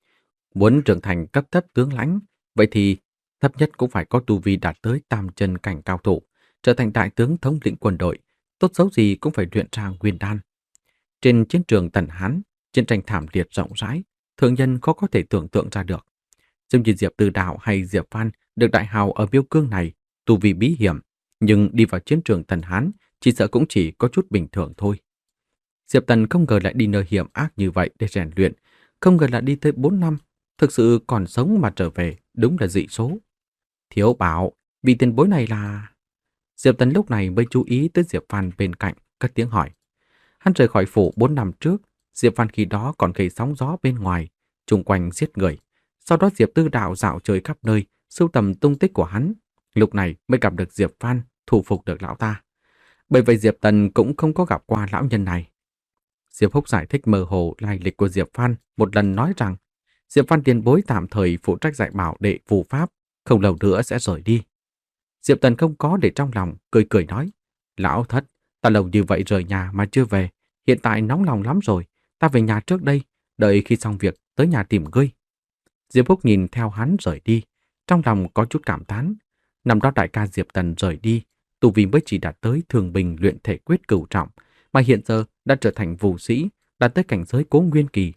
Muốn trưởng thành cấp thấp tướng lãnh, vậy thì thấp nhất cũng phải có tu vi đạt tới tam chân cảnh cao thủ, trở thành đại tướng thống lĩnh quân đội, tốt xấu gì cũng phải luyện ra nguyên đan. Trên chiến trường Tần Hán, chiến tranh thảm liệt rộng rãi, thường nhân khó có thể tưởng tượng ra được. Giống như Diệp Từ Đạo hay Diệp Phan được đại hào ở Miêu Cương này, tu vi bí hiểm, nhưng đi vào chiến trường Tần Hán chỉ sợ cũng chỉ có chút bình thường thôi. Diệp Tần không ngờ lại đi nơi hiểm ác như vậy để rèn luyện, không ngờ lại đi tới bốn năm, thực sự còn sống mà trở về, đúng là dị số. Thiếu bảo, vị tiền bối này là... Diệp Tần lúc này mới chú ý tới Diệp Phan bên cạnh, cất tiếng hỏi. Hắn rời khỏi phủ bốn năm trước, Diệp Phan khi đó còn gây sóng gió bên ngoài, chung quanh giết người. Sau đó Diệp Tư Đạo dạo chơi khắp nơi, sưu tầm tung tích của hắn. Lúc này mới gặp được Diệp Phan, thủ phục được lão ta. Bởi vậy Diệp Tần cũng không có gặp qua lão nhân này. Diệp Húc giải thích mơ hồ lai lịch của Diệp Phan, một lần nói rằng Diệp Phan tiền bối tạm thời phụ trách dạy bảo đệ phù pháp, không lâu nữa sẽ rời đi. Diệp Tần không có để trong lòng, cười cười nói, lão thất, ta lâu như vậy rời nhà mà chưa về, hiện tại nóng lòng lắm rồi, ta về nhà trước đây, đợi khi xong việc tới nhà tìm ngươi. Diệp Húc nhìn theo hắn rời đi, trong lòng có chút cảm thán. Năm đó đại ca Diệp Tần rời đi, tu vi mới chỉ đạt tới thường bình luyện thể quyết cửu trọng, mà hiện giờ đã trở thành vũ sĩ, đạt tới cảnh giới Cố Nguyên kỳ.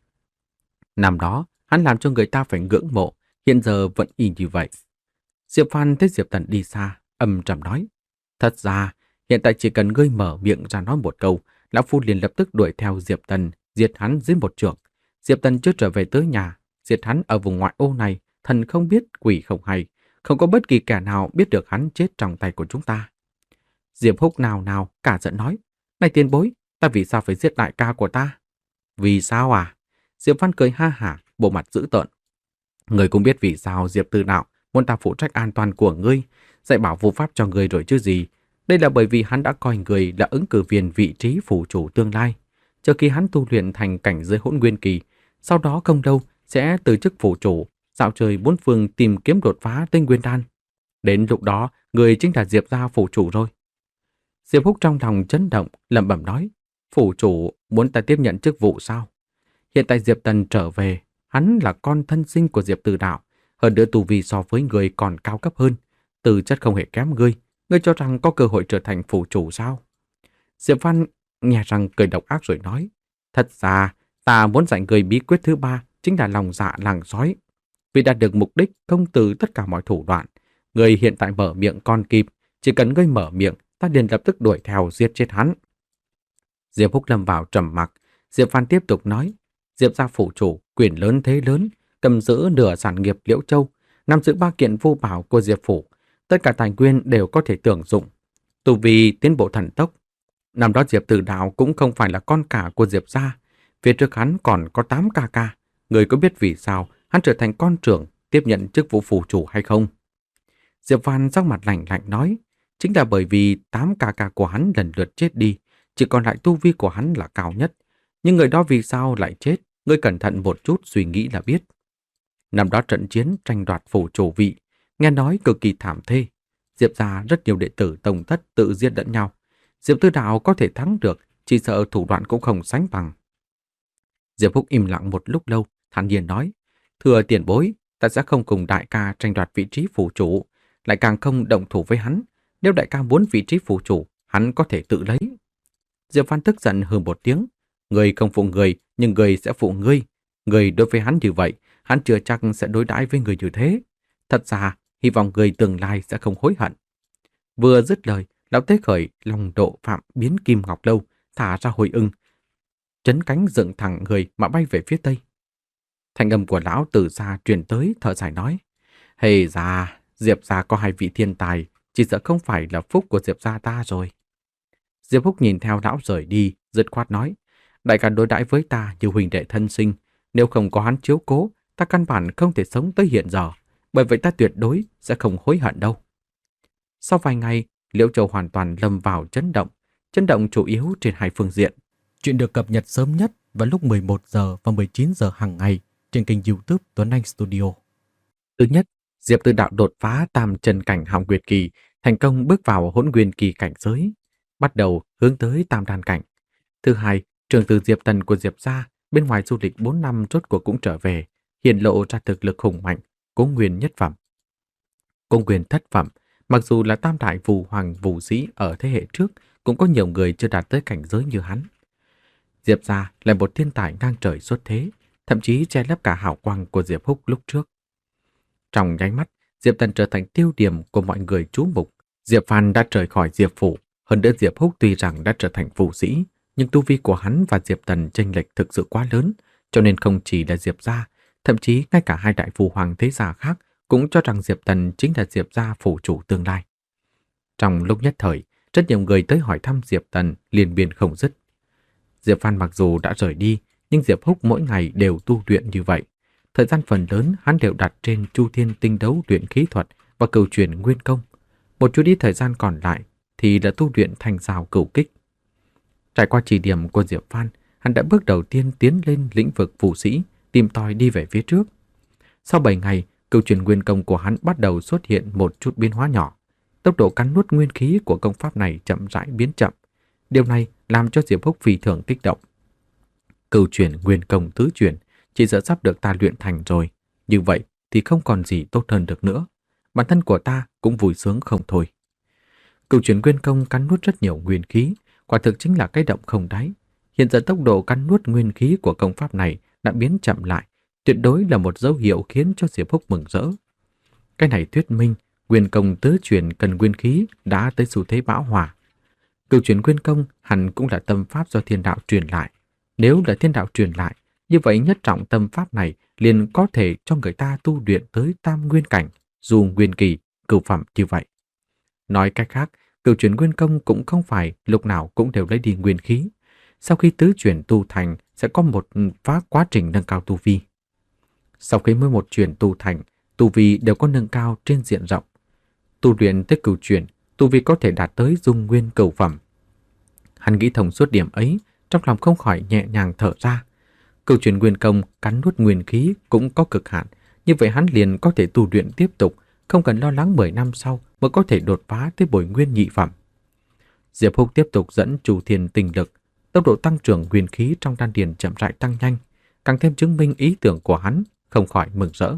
Năm đó, hắn làm cho người ta phải ngưỡng mộ, hiện giờ vẫn y như vậy. Diệp Phan thấy Diệp Tần đi xa, âm trầm nói, thật ra, hiện tại chỉ cần ngươi mở miệng ra nói một câu, lão phu liền lập tức đuổi theo Diệp Tần, diệt hắn dưới một trượng. Diệp Tần chưa trở về tới nhà, diệt hắn ở vùng ngoại ô này, thần không biết quỷ không hay, không có bất kỳ kẻ nào biết được hắn chết trong tay của chúng ta. Diệp Húc nào nào cả giận nói, này tiền bối, ta vì sao phải giết đại ca của ta? Vì sao à? Diệp Phan cười ha hả, bộ mặt dữ tợn. Người cũng biết vì sao Diệp Tư Đạo muốn ta phụ trách an toàn của ngươi, dạy bảo vô pháp cho ngươi rồi chứ gì. Đây là bởi vì hắn đã coi người là ứng cử viên vị trí phủ chủ tương lai. Chờ khi hắn tu luyện thành cảnh giới hỗn nguyên kỳ, sau đó không lâu sẽ từ chức phủ chủ, dạo chơi bốn phương tìm kiếm đột phá tinh nguyên đan. Đến lúc đó, người chính là Diệp gia phủ chủ rồi. Diệp Húc trong lòng chấn động, lẩm bẩm nói, phủ chủ muốn ta tiếp nhận chức vụ sao? Hiện tại Diệp Tần trở về, hắn là con thân sinh của Diệp Từ Đạo, hơn nữa tu vi so với người còn cao cấp hơn, tư chất không hề kém ngươi, ngươi cho rằng có cơ hội trở thành phủ chủ sao? Diệp Văn nghe rằng cười độc ác rồi nói, thật ra ta muốn dạy người bí quyết thứ ba chính là lòng dạ làng sói. Vì đạt được mục đích không từ tất cả mọi thủ đoạn, người hiện tại mở miệng còn kịp, Chỉ cần ngươi mở miệng, ta liền lập tức đuổi theo giết chết hắn. Diệp Húc lâm vào trầm mặc. Diệp Phan tiếp tục nói, Diệp gia phủ chủ, quyền lớn thế lớn, cầm giữ nửa sản nghiệp Liễu Châu, nắm giữ ba kiện vô bảo của Diệp phủ, tất cả tài nguyên đều có thể tưởng dụng. Tu vi tiến bộ thần tốc. Năm đó Diệp Tử Đạo cũng không phải là con cả của Diệp gia, phía trước hắn còn có tám ca ca. Người có biết vì sao hắn trở thành con trưởng, tiếp nhận chức vụ phủ chủ hay không? Diệp Phan sắc mặt lạnh lạnh nói, chính là bởi vì tám ca ca của hắn lần lượt chết đi, chỉ còn lại tu vi của hắn là cao nhất. Nhưng người đó vì sao lại chết, ngươi cẩn thận một chút suy nghĩ là biết. Năm đó trận chiến tranh đoạt phủ chủ vị, nghe nói cực kỳ thảm thê. Diệp gia rất nhiều đệ tử tông thất tự giết lẫn nhau. Diệp Tư Đạo có thể thắng được, chỉ sợ thủ đoạn cũng không sánh bằng. Diệp Húc im lặng một lúc lâu, thản nhiên nói, thưa tiền bối, ta sẽ không cùng đại ca tranh đoạt vị trí phủ chủ, lại càng không động thủ với hắn. Nếu đại ca muốn vị trí phủ chủ, hắn có thể tự lấy. Diệp Phan tức giận hừ một tiếng, người không phụ người, nhưng người sẽ phụ ngươi. Người đối với hắn như vậy, hắn chưa chắc sẽ đối đãi với người như thế. Thật ra, hy vọng người tương lai sẽ không hối hận. Vừa dứt lời, lão tế khởi lòng độ phạm biến kim ngọc lâu, thả ra hồi ưng, chấn cánh dựng thẳng người mà bay về phía tây. Thanh âm của lão từ xa truyền tới, thở dài nói, hề già, Diệp gia có hai vị thiên tài, chỉ sợ không phải là phúc của Diệp gia ta rồi. Diệp Húc nhìn theo lão rời đi, dứt khoát nói, đại ca đối đãi với ta như huynh đệ thân sinh, nếu không có hắn chiếu cố, ta căn bản không thể sống tới hiện giờ, bởi vậy ta tuyệt đối sẽ không hối hận đâu. Sau vài ngày, Liễu Châu hoàn toàn lâm vào chấn động, chấn động chủ yếu trên hai phương diện. Chuyện được cập nhật sớm nhất vào lúc mười một giờ và mười chín giờ hàng ngày trên kênh YouTube Tuấn Anh Studio. Thứ nhất, Diệp Tư Đạo đột phá tam chân cảnh Hồng Nguyệt kỳ, thành công bước vào Hỗn Nguyên kỳ cảnh giới, bắt đầu hướng tới tam đan cảnh. Thứ hai, trường tử Diệp Tần của Diệp gia bên ngoài du lịch bốn năm rốt cuộc cũng trở về, hiện lộ ra thực lực hùng mạnh, Cố Nguyên nhất phẩm. Cố Nguyên thất phẩm, mặc dù là tam đại phù hoàng vũ sĩ ở thế hệ trước, cũng có nhiều người chưa đạt tới cảnh giới như hắn. Diệp gia là một thiên tài ngang trời xuất thế, thậm chí che lấp cả hào quang của Diệp Húc lúc trước. Trong nháy mắt, Diệp Tần trở thành tiêu điểm của mọi người chú mục. Diệp Phan đã rời khỏi Diệp phủ, hơn nữa Diệp Húc tuy rằng đã trở thành vũ sĩ, nhưng tu vi của hắn và Diệp Tần chênh lệch thực sự quá lớn, cho nên không chỉ là Diệp gia, thậm chí ngay cả hai đại phù hoàng thế gia khác cũng cho rằng Diệp Tần chính là Diệp gia phủ chủ tương lai. Trong lúc nhất thời, rất nhiều người tới hỏi thăm Diệp Tần liên miên không dứt. Diệp Phan mặc dù đã rời đi, nhưng Diệp Húc mỗi ngày đều tu luyện như vậy. Thời gian phần lớn hắn đều đặt trên Chu Thiên Tinh Đấu luyện khí thuật và cửu truyền nguyên công. Một chút ít thời gian còn lại thì là tu luyện thành rào cửu kích. Trải qua chỉ điểm của Diệp Phan, hắn đã bước đầu tiên tiến lên lĩnh vực vũ sĩ, tìm tòi đi về phía trước. Sau bảy ngày, cửu truyền nguyên công của hắn bắt đầu xuất hiện một chút biến hóa nhỏ. Tốc độ cắn nuốt nguyên khí của công pháp này chậm rãi biến chậm. Điều này làm cho Diệp Húc phi thường kích động. Cửu truyền nguyên công tứ truyền chỉ sợ sắp được ta luyện thành rồi. Như vậy thì không còn gì tốt hơn được nữa. Bản thân của ta cũng vui sướng không thôi. Cửu truyền nguyên công cắn nuốt rất nhiều nguyên khí, quả thực chính là cái động không đáy. Hiện giờ tốc độ cắn nuốt nguyên khí của công pháp này đã biến chậm lại, tuyệt đối là một dấu hiệu khiến cho Diệp Húc mừng rỡ. Cái này thuyết minh, nguyên công tứ truyền cần nguyên khí đã tới xu thế bão hòa. Cửu truyền nguyên công hẳn cũng là tâm pháp do thiên đạo truyền lại. Nếu là thiên đạo truyền lại, như vậy nhất trọng tâm pháp này liền có thể cho người ta tu luyện tới tam nguyên cảnh, dù nguyên kỳ, cửu phẩm như vậy. Nói cách khác, cửu truyền nguyên công cũng không phải lúc nào cũng đều lấy đi nguyên khí. Sau khi tứ truyền tu thành sẽ có một phá quá trình nâng cao tu vi. Sau khi mỗi một truyền tu thành, tu vi đều có nâng cao trên diện rộng. Tu luyện tới cửu truyền, tu vi có thể đạt tới dung nguyên cửu phẩm. Hắn nghĩ thông suốt điểm ấy, trong lòng không khỏi nhẹ nhàng thở ra. Cửu truyền nguyên công cắn nuốt nguyên khí cũng có cực hạn, như vậy hắn liền có thể tu luyện tiếp tục, không cần lo lắng mười năm sau mới có thể đột phá tới bồi nguyên nhị phẩm. Diệp Húc tiếp tục dẫn Chu Thiên tinh lực, tốc độ tăng trưởng nguyên khí trong đan điền chậm rãi tăng nhanh, càng thêm chứng minh ý tưởng của hắn, không khỏi mừng rỡ.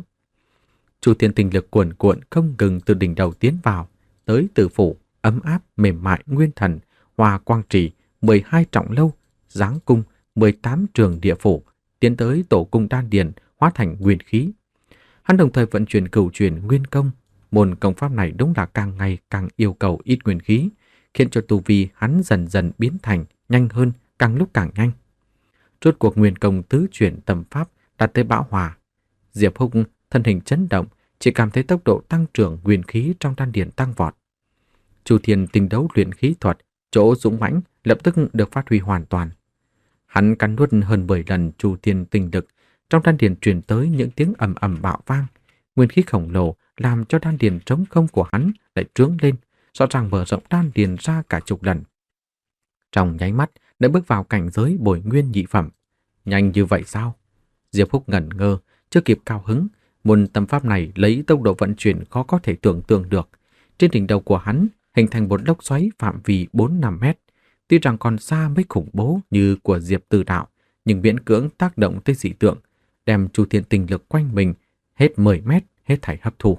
Chu Thiên tinh lực cuồn cuộn không ngừng từ đỉnh đầu tiến vào, tới tử phủ, ấm áp, mềm mại, nguyên thần, hòa quang trì, mười hai trọng lâu, giáng cung, mười tám trường địa phủ, tiến tới tổ cung đan điền, hóa thành nguyên khí. Hắn đồng thời vận chuyển cửu truyền nguyên công, Môn công pháp này đúng là càng ngày càng yêu cầu ít nguyên khí, khiến cho tu vi hắn dần dần biến thành nhanh hơn, càng lúc càng nhanh. Rốt cuộc nguyên công tứ chuyển tâm pháp đạt tới bão hòa. Diệp Húc thân hình chấn động, chỉ cảm thấy tốc độ tăng trưởng nguyên khí trong đan điền tăng vọt. Chu Thiên tinh đấu luyện khí thuật, chỗ dũng mãnh lập tức được phát huy hoàn toàn. Hắn cắn nuốt hơn mười lần Chu Thiên tinh lực, trong đan điền truyền tới những tiếng ầm ầm bạo vang. Nguyên khí khổng lồ làm cho đan điền trống không của hắn lại trướng lên, rõ ràng mở rộng đan điền ra cả chục lần. Trong nháy mắt đã bước vào cảnh giới bồi nguyên nhị phẩm. Nhanh như vậy sao? Diệp Húc ngẩn ngơ, chưa kịp cao hứng. Môn tâm pháp này lấy tốc độ vận chuyển khó có thể tưởng tượng được. Trên đỉnh đầu của hắn hình thành một lốc xoáy phạm vi bốn năm mét. Tuy rằng còn xa mấy khủng bố như của Diệp Từ Đạo, nhưng miễn cưỡng tác động tới dị tượng, đem Chu Thiên tinh lực quanh mình hết mười mét hết thảy hấp thu.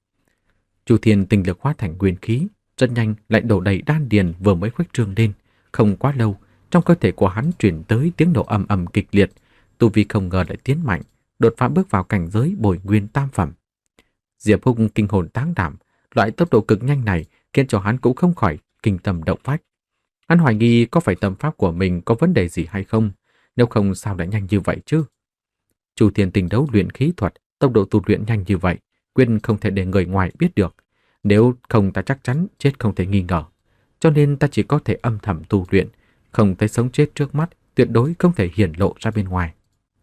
Chu Thiên tinh lực hóa thành nguyên khí, rất nhanh lại đổ đầy đan điền vừa mới khuếch trương lên. Không quá lâu, trong cơ thể của hắn truyền tới tiếng nổ ầm ầm kịch liệt, tu vi không ngờ lại tiến mạnh, đột phá bước vào cảnh giới bồi nguyên tam phẩm. Diệp Húc kinh hồn táng đảm, loại tốc độ cực nhanh này khiến cho hắn cũng không khỏi kinh tâm động phách. Hắn hoài nghi có phải tâm pháp của mình có vấn đề gì hay không, nếu không sao lại nhanh như vậy chứ? Chu Thiên tinh đấu luyện khí thuật, tốc độ tu luyện nhanh như vậy, quyết không thể để người ngoài biết được. Nếu không ta chắc chắn chết không thể nghi ngờ. Cho nên ta chỉ có thể âm thầm tu luyện, không thấy sống chết trước mắt, tuyệt đối không thể hiển lộ ra bên ngoài.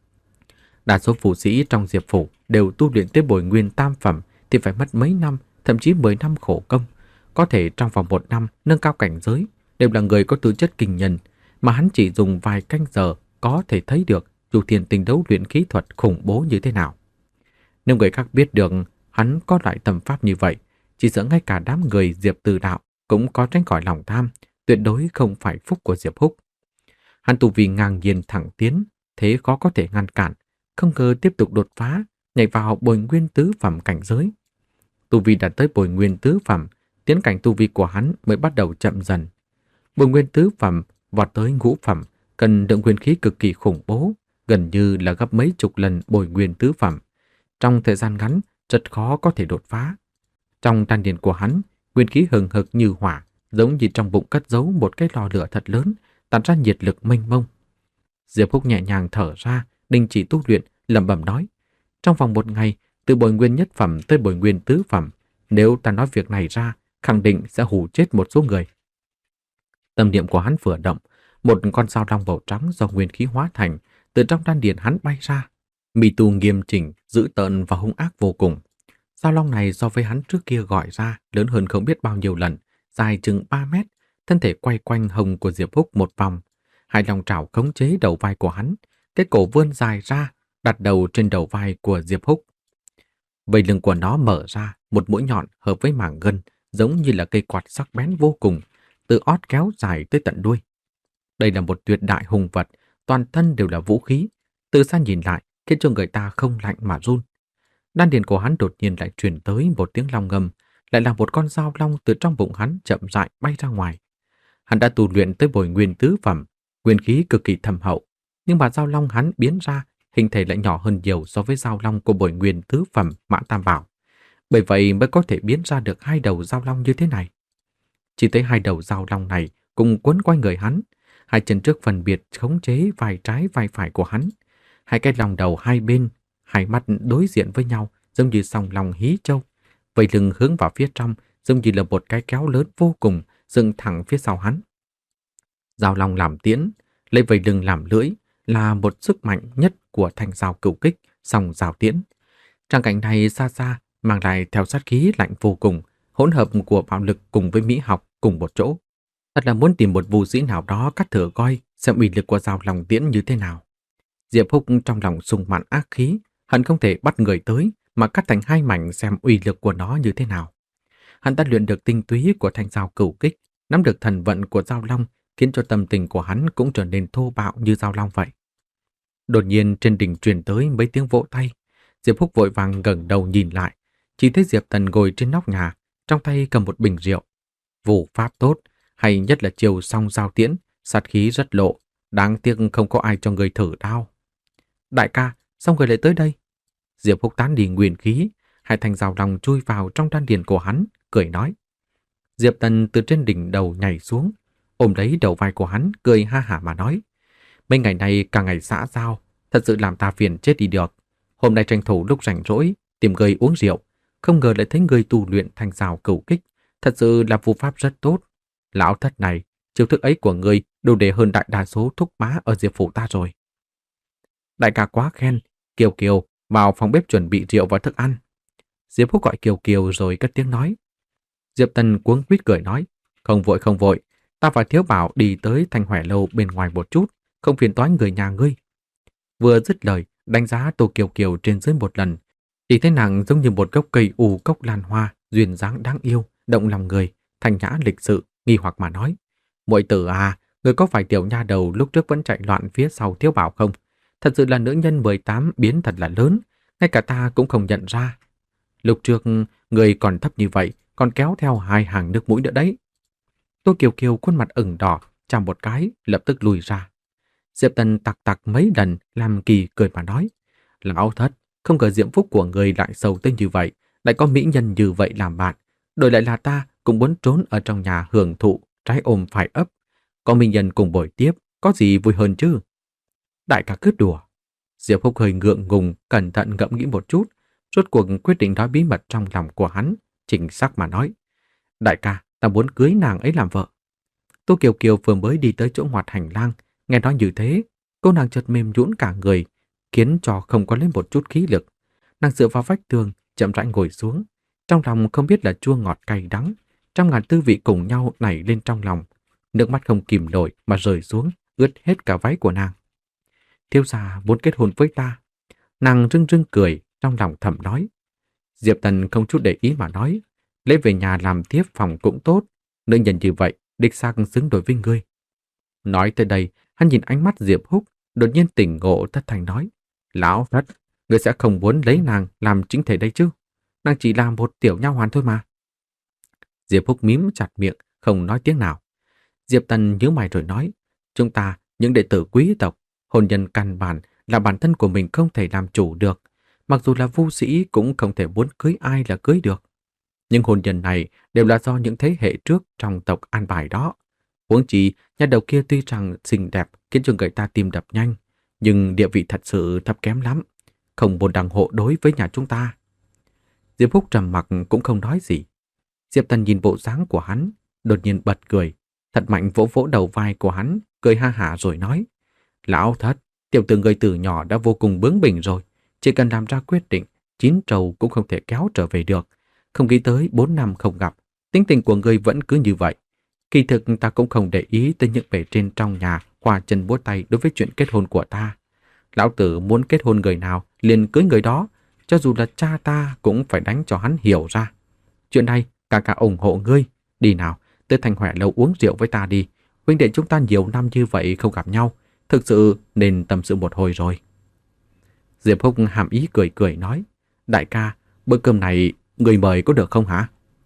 Đa số phù sĩ trong Diệp phủ đều tu luyện tới bồi nguyên tam phẩm thì phải mất mấy năm, thậm chí mười năm khổ công. Có thể trong vòng một năm nâng cao cảnh giới, đều là người có tư chất kinh nhân, mà hắn chỉ dùng vài canh giờ có thể thấy được Chu Thiên tinh đấu luyện khí thuật khủng bố như thế nào. Nếu người khác biết được hắn có loại tầm pháp như vậy, chỉ sợ ngay cả đám người Diệp Từ Đạo cũng có tránh khỏi lòng tham, tuyệt đối không phải phúc của Diệp Húc. Hắn tu vi ngang nhiên thẳng tiến, thế khó có thể ngăn cản, không ngờ tiếp tục đột phá, nhảy vào bồi nguyên tứ phẩm cảnh giới. Tu vi đạt tới bồi nguyên tứ phẩm, tiến cảnh tu vi của hắn mới bắt đầu chậm dần. Bồi nguyên tứ phẩm vọt tới ngũ phẩm, cần lượng nguyên khí cực kỳ khủng bố, gần như là gấp mấy chục lần bồi nguyên tứ phẩm. Trong thời gian ngắn, rất khó có thể đột phá. Trong đan điền của hắn, nguyên khí hừng hực như hỏa, giống như trong bụng cất giấu một cái lò lửa thật lớn, tản ra nhiệt lực mênh mông. Diệp Húc nhẹ nhàng thở ra, đình chỉ tu luyện, lẩm bẩm nói: trong vòng một ngày, từ bồi nguyên nhất phẩm tới bồi nguyên tứ phẩm, nếu ta nói việc này ra, khẳng định sẽ hù chết một số người. Tâm niệm của hắn vừa động, một con dao long màu trắng do nguyên khí hóa thành từ trong đan điền hắn bay ra. Mì tu nghiêm chỉnh, dữ tợn và hung ác vô cùng. Dao long này so với hắn trước kia gọi ra lớn hơn không biết bao nhiêu lần, dài chừng ba mét, thân thể quay quanh hông của Diệp Húc một vòng. Hai long trảo khống chế đầu vai của hắn, cái cổ vươn dài ra, đặt đầu trên đầu vai của Diệp Húc. Vây lưng của nó mở ra, một mũi nhọn hợp với mảng gân, giống như là cây quạt sắc bén vô cùng, từ ót kéo dài tới tận đuôi. Đây là một tuyệt đại hùng vật, toàn thân đều là vũ khí, từ xa nhìn lại khiến cho người ta không lạnh mà run. Đan điền của hắn đột nhiên lại truyền tới một tiếng long ngâm, lại là một con dao long từ trong bụng hắn chậm rãi bay ra ngoài. Hắn đã tu luyện tới bồi nguyên tứ phẩm, nguyên khí cực kỳ thâm hậu, nhưng mà dao long hắn biến ra hình thể lại nhỏ hơn nhiều so với dao long của bồi nguyên tứ phẩm Mã Tam Bảo. Bởi vậy mới có thể biến ra được hai đầu dao long như thế này. Chỉ thấy hai đầu dao long này cùng quấn quanh người hắn, hai chân trước phân biệt khống chế vai trái vai phải của hắn, hai cái lòng đầu hai bên, hai mắt đối diện với nhau giống như song long hí châu, vây lưng hướng vào phía trong giống như là một cái kéo lớn vô cùng dựng thẳng phía sau hắn. Dao long làm tiễn, lấy vây lưng làm lưỡi là một sức mạnh nhất của thanh dao cửu kích, song dao tiễn. Trang cảnh này xa xa mang lại theo sát khí lạnh vô cùng, hỗn hợp của bạo lực cùng với mỹ học cùng một chỗ. Thật là muốn tìm một vũ sĩ nào đó cắt thử coi xem uy lực của dao long tiễn như thế nào. Diệp Húc trong lòng sùng mạn ác khí, hắn không thể bắt người tới mà cắt thành hai mảnh xem uy lực của nó như thế nào. Hắn đã luyện được tinh túy của thanh dao cửu kích, nắm được thần vận của dao long, khiến cho tâm tình của hắn cũng trở nên thô bạo như dao long vậy. Đột nhiên trên đỉnh truyền tới mấy tiếng vỗ tay. Diệp Húc vội vàng ngẩng đầu nhìn lại, chỉ thấy Diệp Tần ngồi trên nóc nhà, trong tay cầm một bình rượu. Vũ pháp tốt, hay nhất là chiều song giao tiễn, sát khí rất lộ, đáng tiếc không có ai cho người thử đao. Đại ca, sao người lại tới đây? Diệp Húc tán đi nguyên khí, hai thanh dao long chui vào trong đan điền của hắn, cười nói. Diệp Tần từ trên đỉnh đầu nhảy xuống, ôm lấy đầu vai của hắn, cười ha hả mà nói. Mấy ngày này cả ngày xã giao, thật sự làm ta phiền chết đi được. Hôm nay tranh thủ lúc rảnh rỗi, tìm người uống rượu, không ngờ lại thấy người tu luyện thanh dao cửu kích, thật sự là phù pháp rất tốt. Lão thất này, chiêu thức ấy của người đủ để hơn đại đa số thúc bá ở Diệp phủ ta rồi. Đại ca quá khen, Kiều Kiều vào phòng bếp chuẩn bị rượu và thức ăn. Diệp Húc gọi Kiều Kiều rồi cất tiếng nói. Diệp Tần cuống quýt cười nói, không vội không vội, ta và Thiếu Bảo đi tới Thanh Hòe lâu bên ngoài một chút, không phiền toái người nhà ngươi. Vừa dứt lời, đánh giá Tô Kiều Kiều trên dưới một lần, chỉ thấy nàng giống như một gốc cây u cốc lan hoa, duyên dáng đáng yêu, động lòng người, thanh nhã lịch sự, nghi hoặc mà nói. Muội tử à, người có phải tiểu nha đầu lúc trước vẫn chạy loạn phía sau Thiếu Bảo không? Thật sự là nữ nhân mười tám biến thật là lớn, ngay cả ta cũng không nhận ra. Lúc trước, người còn thấp như vậy, còn kéo theo hai hàng nước mũi nữa đấy. Tô Kiều Kiều khuôn mặt ửng đỏ, chạm một cái, lập tức lùi ra. Diệp Tần tặc tặc mấy lần, làm kỳ cười mà nói. Lão thất, không ngờ diễm phúc của người lại sâu tới như vậy, lại có mỹ nhân như vậy làm bạn. Đổi lại là ta cũng muốn trốn ở trong nhà hưởng thụ, trái ôm phải ấp. Có mỹ nhân cùng bồi tiếp, có gì vui hơn chứ? Đại ca cứ đùa. Diệp Húc hơi ngượng ngùng, cẩn thận ngẫm nghĩ một chút, rốt cuộc quyết định nói bí mật trong lòng của hắn, chỉnh sắc mà nói. Đại ca, ta muốn cưới nàng ấy làm vợ. Tô Kiều Kiều vừa mới đi tới chỗ ngoặt hành lang, nghe nói như thế, cô nàng chợt mềm nhũn cả người, khiến cho không có lên một chút khí lực. Nàng dựa vào vách tường, chậm rãi ngồi xuống, trong lòng không biết là chua ngọt cay đắng, trăm ngàn tư vị cùng nhau nảy lên trong lòng, nước mắt không kìm nổi mà rơi xuống, ướt hết cả váy của nàng. Thiếu gia muốn kết hôn với ta. Nàng rưng rưng cười, trong lòng thầm nói. Diệp Tần không chút để ý mà nói, lấy về nhà làm tiếp phòng cũng tốt, nữ nhân như vậy, đích xác xứng đối với ngươi. Nói tới đây, hắn nhìn ánh mắt Diệp Húc, đột nhiên tỉnh ngộ thất thành nói, lão thất, ngươi sẽ không muốn lấy nàng làm chính thể đây chứ? Nàng chỉ là một tiểu nha hoàn thôi mà. Diệp Húc mím chặt miệng, không nói tiếng nào. Diệp Tần nhíu mày rồi nói, chúng ta, những đệ tử quý tộc, hôn nhân căn bản là bản thân của mình không thể làm chủ được, mặc dù là vu sĩ cũng không thể muốn cưới ai là cưới được. Nhưng hôn nhân này đều là do những thế hệ trước trong tộc an bài đó. Huống chi, nhà đầu kia tuy rằng xinh đẹp khiến cho người ta tim đập nhanh, nhưng địa vị thật sự thấp kém lắm, không muốn đăng hộ đối với nhà chúng ta. Diệp Húc trầm mặc cũng không nói gì. Diệp Tần nhìn bộ dáng của hắn, đột nhiên bật cười, thật mạnh vỗ vỗ đầu vai của hắn, cười ha hả rồi nói, lão thất, tiểu tử người từ nhỏ đã vô cùng bướng bỉnh rồi, chỉ cần làm ra quyết định, chín trầu cũng không thể kéo trở về được. Không nghĩ tới bốn năm không gặp, tính tình của người vẫn cứ như vậy. Kỳ thực ta cũng không để ý tới những bề trên trong nhà khoa chân búa tay đối với chuyện kết hôn của ta. Lão tử muốn kết hôn người nào liền cưới người đó, cho dù là cha ta cũng phải đánh cho hắn hiểu ra. Chuyện này cả cả ủng hộ ngươi, đi nào, tới Thanh Hòe lâu uống rượu với ta đi. Huynh đệ chúng ta nhiều năm như vậy không gặp nhau, thực sự nên tâm sự một hồi rồi. Diệp Húc hàm ý cười cười nói, đại ca, bữa cơm này người mời có được không hả?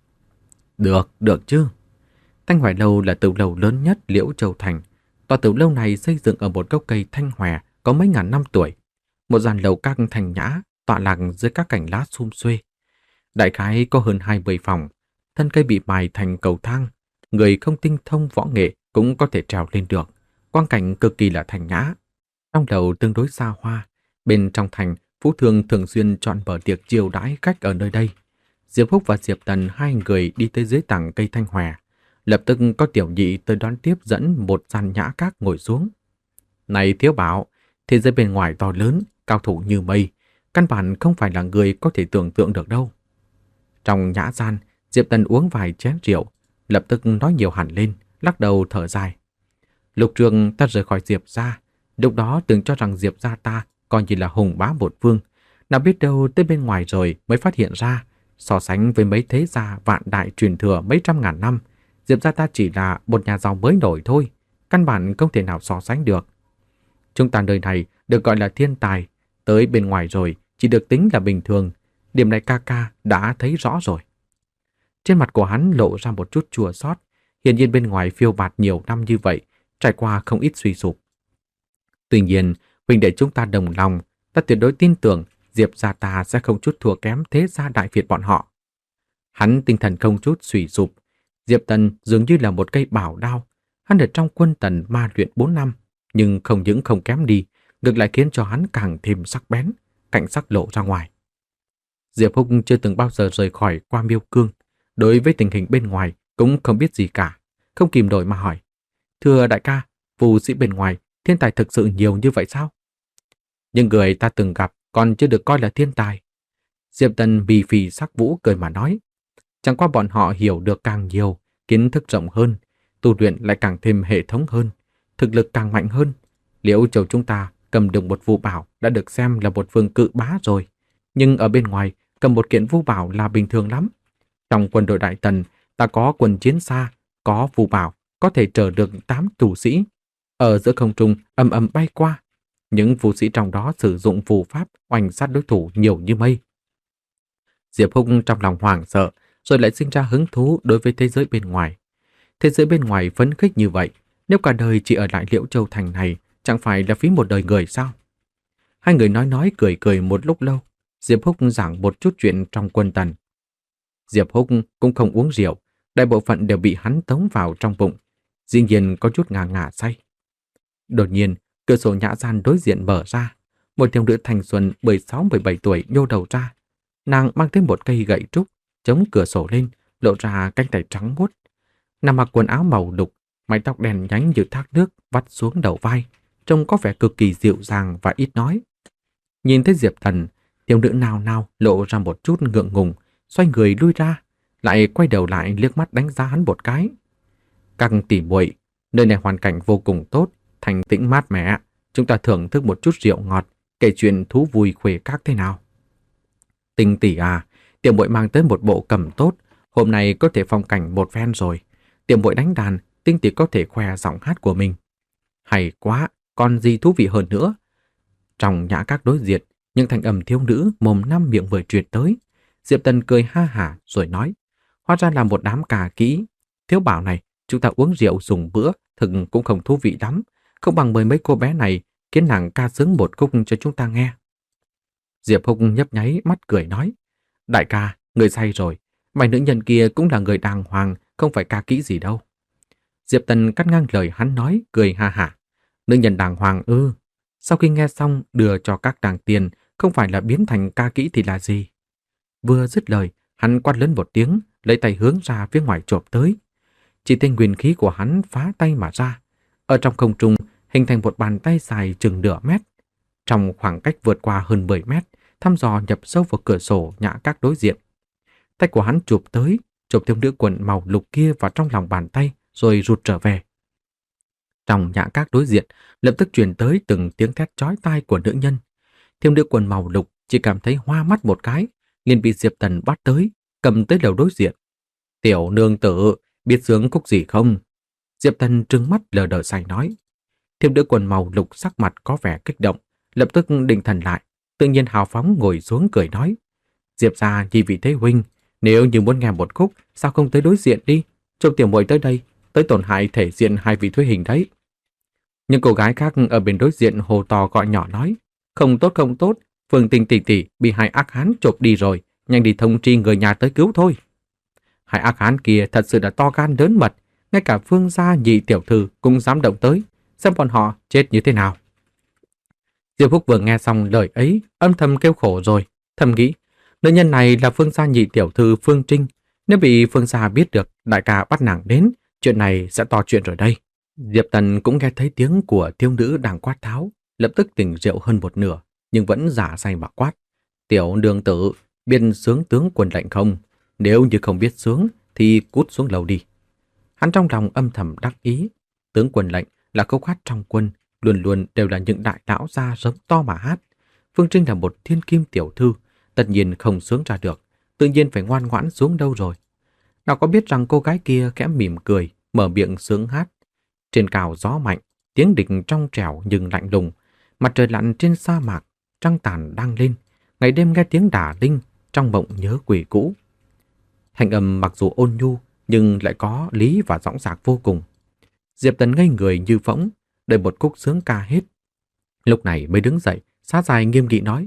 Được, được chứ. Thanh Hòe lâu là tiểu lầu lớn nhất Liễu Châu Thành. Tòa tiểu lâu này xây dựng ở một gốc cây thanh hòe có mấy ngàn năm tuổi. Một dàn lầu các thành nhã tọa lạc dưới các cành lá sum xuê. Đại khái có hơn hai mươi phòng, thân cây bị mài thành cầu thang. Người không tinh thông võ nghệ cũng có thể trèo lên được. Quang cảnh cực kỳ là thành nhã. Trong lầu tương đối xa hoa, bên trong thành, Phú Thương thường xuyên chọn mở tiệc chiêu đãi khách ở nơi đây. Diệp Húc và Diệp Tần hai người đi tới dưới tảng cây thanh hòe. Lập tức có tiểu nhị tới đón tiếp dẫn một gian nhã các ngồi xuống. Này Thiếu Bảo, thế giới bên ngoài to lớn, cao thủ như mây, căn bản không phải là người có thể tưởng tượng được đâu. Trong nhã gian, Diệp Tần uống vài chén rượu, lập tức nói nhiều hẳn lên, lắc đầu thở dài. Lục trường ta rời khỏi Diệp gia, lúc đó từng cho rằng Diệp gia ta coi như là hùng bá một phương, nào biết đâu tới bên ngoài rồi mới phát hiện ra, so sánh với mấy thế gia vạn đại truyền thừa mấy trăm ngàn năm, Diệp gia ta chỉ là một nhà giàu mới nổi thôi, căn bản không thể nào so sánh được. Chúng ta nơi này được gọi là thiên tài, tới bên ngoài rồi chỉ được tính là bình thường, điểm này ca ca đã thấy rõ rồi. Trên mặt của hắn lộ ra một chút chua xót, hiển nhiên bên ngoài phiêu bạt nhiều năm như vậy, trải qua không ít suy sụp. Tuy nhiên, huynh đệ chúng ta đồng lòng, ta tuyệt đối tin tưởng Diệp gia ta sẽ không chút thua kém thế gia Đại Việt bọn họ. Hắn tinh thần không chút suy sụp. Diệp Tần dường như là một cây bảo đao. Hắn ở trong quân Tần ma luyện bốn năm, nhưng không những không kém đi, ngược lại khiến cho hắn càng thêm sắc bén, cảnh sắc lộ ra ngoài. Diệp Húc chưa từng bao giờ rời khỏi Qua Miêu Cương, đối với tình hình bên ngoài cũng không biết gì cả, không kìm nổi mà hỏi: "Thưa đại ca, phù sĩ bên ngoài thiên tài thực sự nhiều như vậy sao?" "Nhưng người ta từng gặp còn chưa được coi là thiên tài." Diệp Tần bì phì sắc vũ cười mà nói: "Chẳng qua bọn họ hiểu được càng nhiều, kiến thức rộng hơn, tu luyện lại càng thêm hệ thống hơn, thực lực càng mạnh hơn. Liễu Châu chúng ta cầm được một vu bảo đã được xem là một vương cự bá rồi, nhưng ở bên ngoài cầm một kiện vu bảo là bình thường lắm. Trong quân đội Đại Tần, ta có quân chiến xa, có vu bảo có thể chở được tám tù sĩ, ở giữa không trung ầm ầm bay qua. Những vũ sĩ trong đó sử dụng phù pháp oanh sát đối thủ nhiều như mây." Diệp Húc trong lòng hoảng sợ, rồi lại sinh ra hứng thú đối với thế giới bên ngoài. Thế giới bên ngoài phấn khích như vậy, nếu cả đời chỉ ở lại Liễu Châu thành này, chẳng phải là phí một đời người sao? Hai người nói nói cười cười một lúc lâu, Diệp Húc giảng một chút chuyện trong quân Tần. Diệp Húc cũng không uống rượu, đại bộ phận đều bị hắn tống vào trong bụng, dĩ nhiên có chút ngà ngà say. Đột nhiên, cửa sổ nhã gian đối diện mở ra, một thiếu nữ thanh xuân mười sáu mười bảy tuổi nhô đầu ra. Nàng mang thêm một cây gậy trúc, chống cửa sổ lên, lộ ra cánh tay trắng muốt. Nàng mặc quần áo màu lục, mái tóc đen nhánh như thác nước vắt xuống đầu vai, trông có vẻ cực kỳ dịu dàng và ít nói. Nhìn thấy Diệp Thần, thiếu nữ nào nào lộ ra một chút ngượng ngùng, xoay người lui ra, lại quay đầu lại liếc mắt đánh giá hắn một cái. "Các tỷ muội, nơi này hoàn cảnh vô cùng tốt, thanh tĩnh mát mẻ, chúng ta thưởng thức một chút rượu ngọt, kể chuyện thú vui khuê các thế nào?" "Tinh tỷ à, tiểu muội mang tới một bộ cầm tốt, hôm nay có thể phong cảnh một phen rồi. Tiểu muội đánh đàn, Tinh tỷ có thể khoe giọng hát của mình." "Hay quá, còn gì thú vị hơn nữa?" Trong nhã các đối diện, những thanh âm thiếu nữ mồm năm miệng mười truyền tới. Diệp Tần cười ha hả rồi nói: "Hóa ra là một đám cà kỹ. Thiếu bảo này, chúng ta uống rượu dùng bữa thực cũng không thú vị lắm, không bằng mời mấy cô bé này khiến nàng ca sướng một khúc cho chúng ta nghe." Diệp Húc nhấp nháy mắt cười nói: "Đại ca, người say rồi, mấy nữ nhân kia cũng là người đàng hoàng, không phải ca kỹ gì đâu." Diệp Tần cắt ngang lời hắn nói, cười ha hả: "Nữ nhân đàng hoàng ư? Sau khi nghe xong đưa cho các đàng tiền, không phải là biến thành ca kỹ thì là gì?" Vừa dứt lời, hắn quát lớn một tiếng, lấy tay hướng ra phía ngoài chộp tới. Chỉ thấy nguyên khí của hắn phá tay mà ra, ở trong không trung hình thành một bàn tay dài chừng nửa mét. Trong khoảng cách vượt qua hơn mười mét, thăm dò nhập sâu vào cửa sổ nhã các đối diện. Tay của hắn chụp tới, chụp thiếu nữ quần màu lục kia vào trong lòng bàn tay, rồi rụt trở về. Trong nhã các đối diện, lập tức truyền tới từng tiếng thét chói tai của nữ nhân. Thiếu nữ quần màu lục chỉ cảm thấy hoa mắt một cái, liền bị Diệp Tần bắt tới, cầm tới đầu đối diện. "Tiểu nương tử, biết sướng khúc gì không?" Diệp Tần trừng mắt lờ đờ say nói. Thiếu nữ quần màu lục sắc mặt có vẻ kích động, lập tức định thần lại, tự nhiên hào phóng ngồi xuống cười nói: "Diệp gia nhi vị thế huynh, nếu như muốn nghe một khúc, sao không tới đối diện đi, cho tiểu muội tới đây, tới tổn hại thể diện hai vị thuế hình đấy." Những cô gái khác ở bên đối diện hồ to gọi nhỏ nói: "Không tốt không tốt, Phương Tinh tỷ tỷ bị hai ác hán chộp đi rồi, nhanh đi thông tri người nhà tới cứu thôi." Hai ác hán kia thật sự là to gan lớn mật, ngay cả Phương gia nhị tiểu thư cũng dám động tới, xem bọn họ chết như thế nào. Diệp Húc vừa nghe xong lời ấy, âm thầm kêu khổ rồi, thầm nghĩ, nữ nhân này là Phương gia nhị tiểu thư Phương Trinh, nếu bị Phương gia biết được đại ca bắt nàng đến, chuyện này sẽ to chuyện rồi đây. Diệp Tần cũng nghe thấy tiếng của thiếu nữ đang quát tháo, lập tức tỉnh rượu hơn một nửa, nhưng vẫn giả say mà quát: "Tiểu nương tử, biết sướng tướng quân lệnh không? Nếu như không biết sướng thì cút xuống lầu đi." Hắn trong lòng âm thầm đắc ý, tướng quân lệnh là câu hát trong quân, luôn luôn đều là những đại lão gia giống to mà hát. Phương Trinh là một thiên kim tiểu thư, tất nhiên không sướng ra được, tự nhiên phải ngoan ngoãn xuống đâu rồi. Nào có biết rằng cô gái kia khẽ mỉm cười, mở miệng sướng hát. Trên cao gió mạnh, tiếng địch trong trẻo nhưng lạnh lùng, mặt trời lặn trên sa mạc, trăng tàn đang lên, ngày đêm nghe tiếng đả đinh, trong mộng nhớ quỷ cũ. Thanh âm mặc dù ôn nhu nhưng lại có lý và dõng dạc vô cùng. Diệp Tần ngây người như phỗng, đợi một khúc sướng ca hết. Lúc này mới đứng dậy, xá dài nghiêm nghị nói: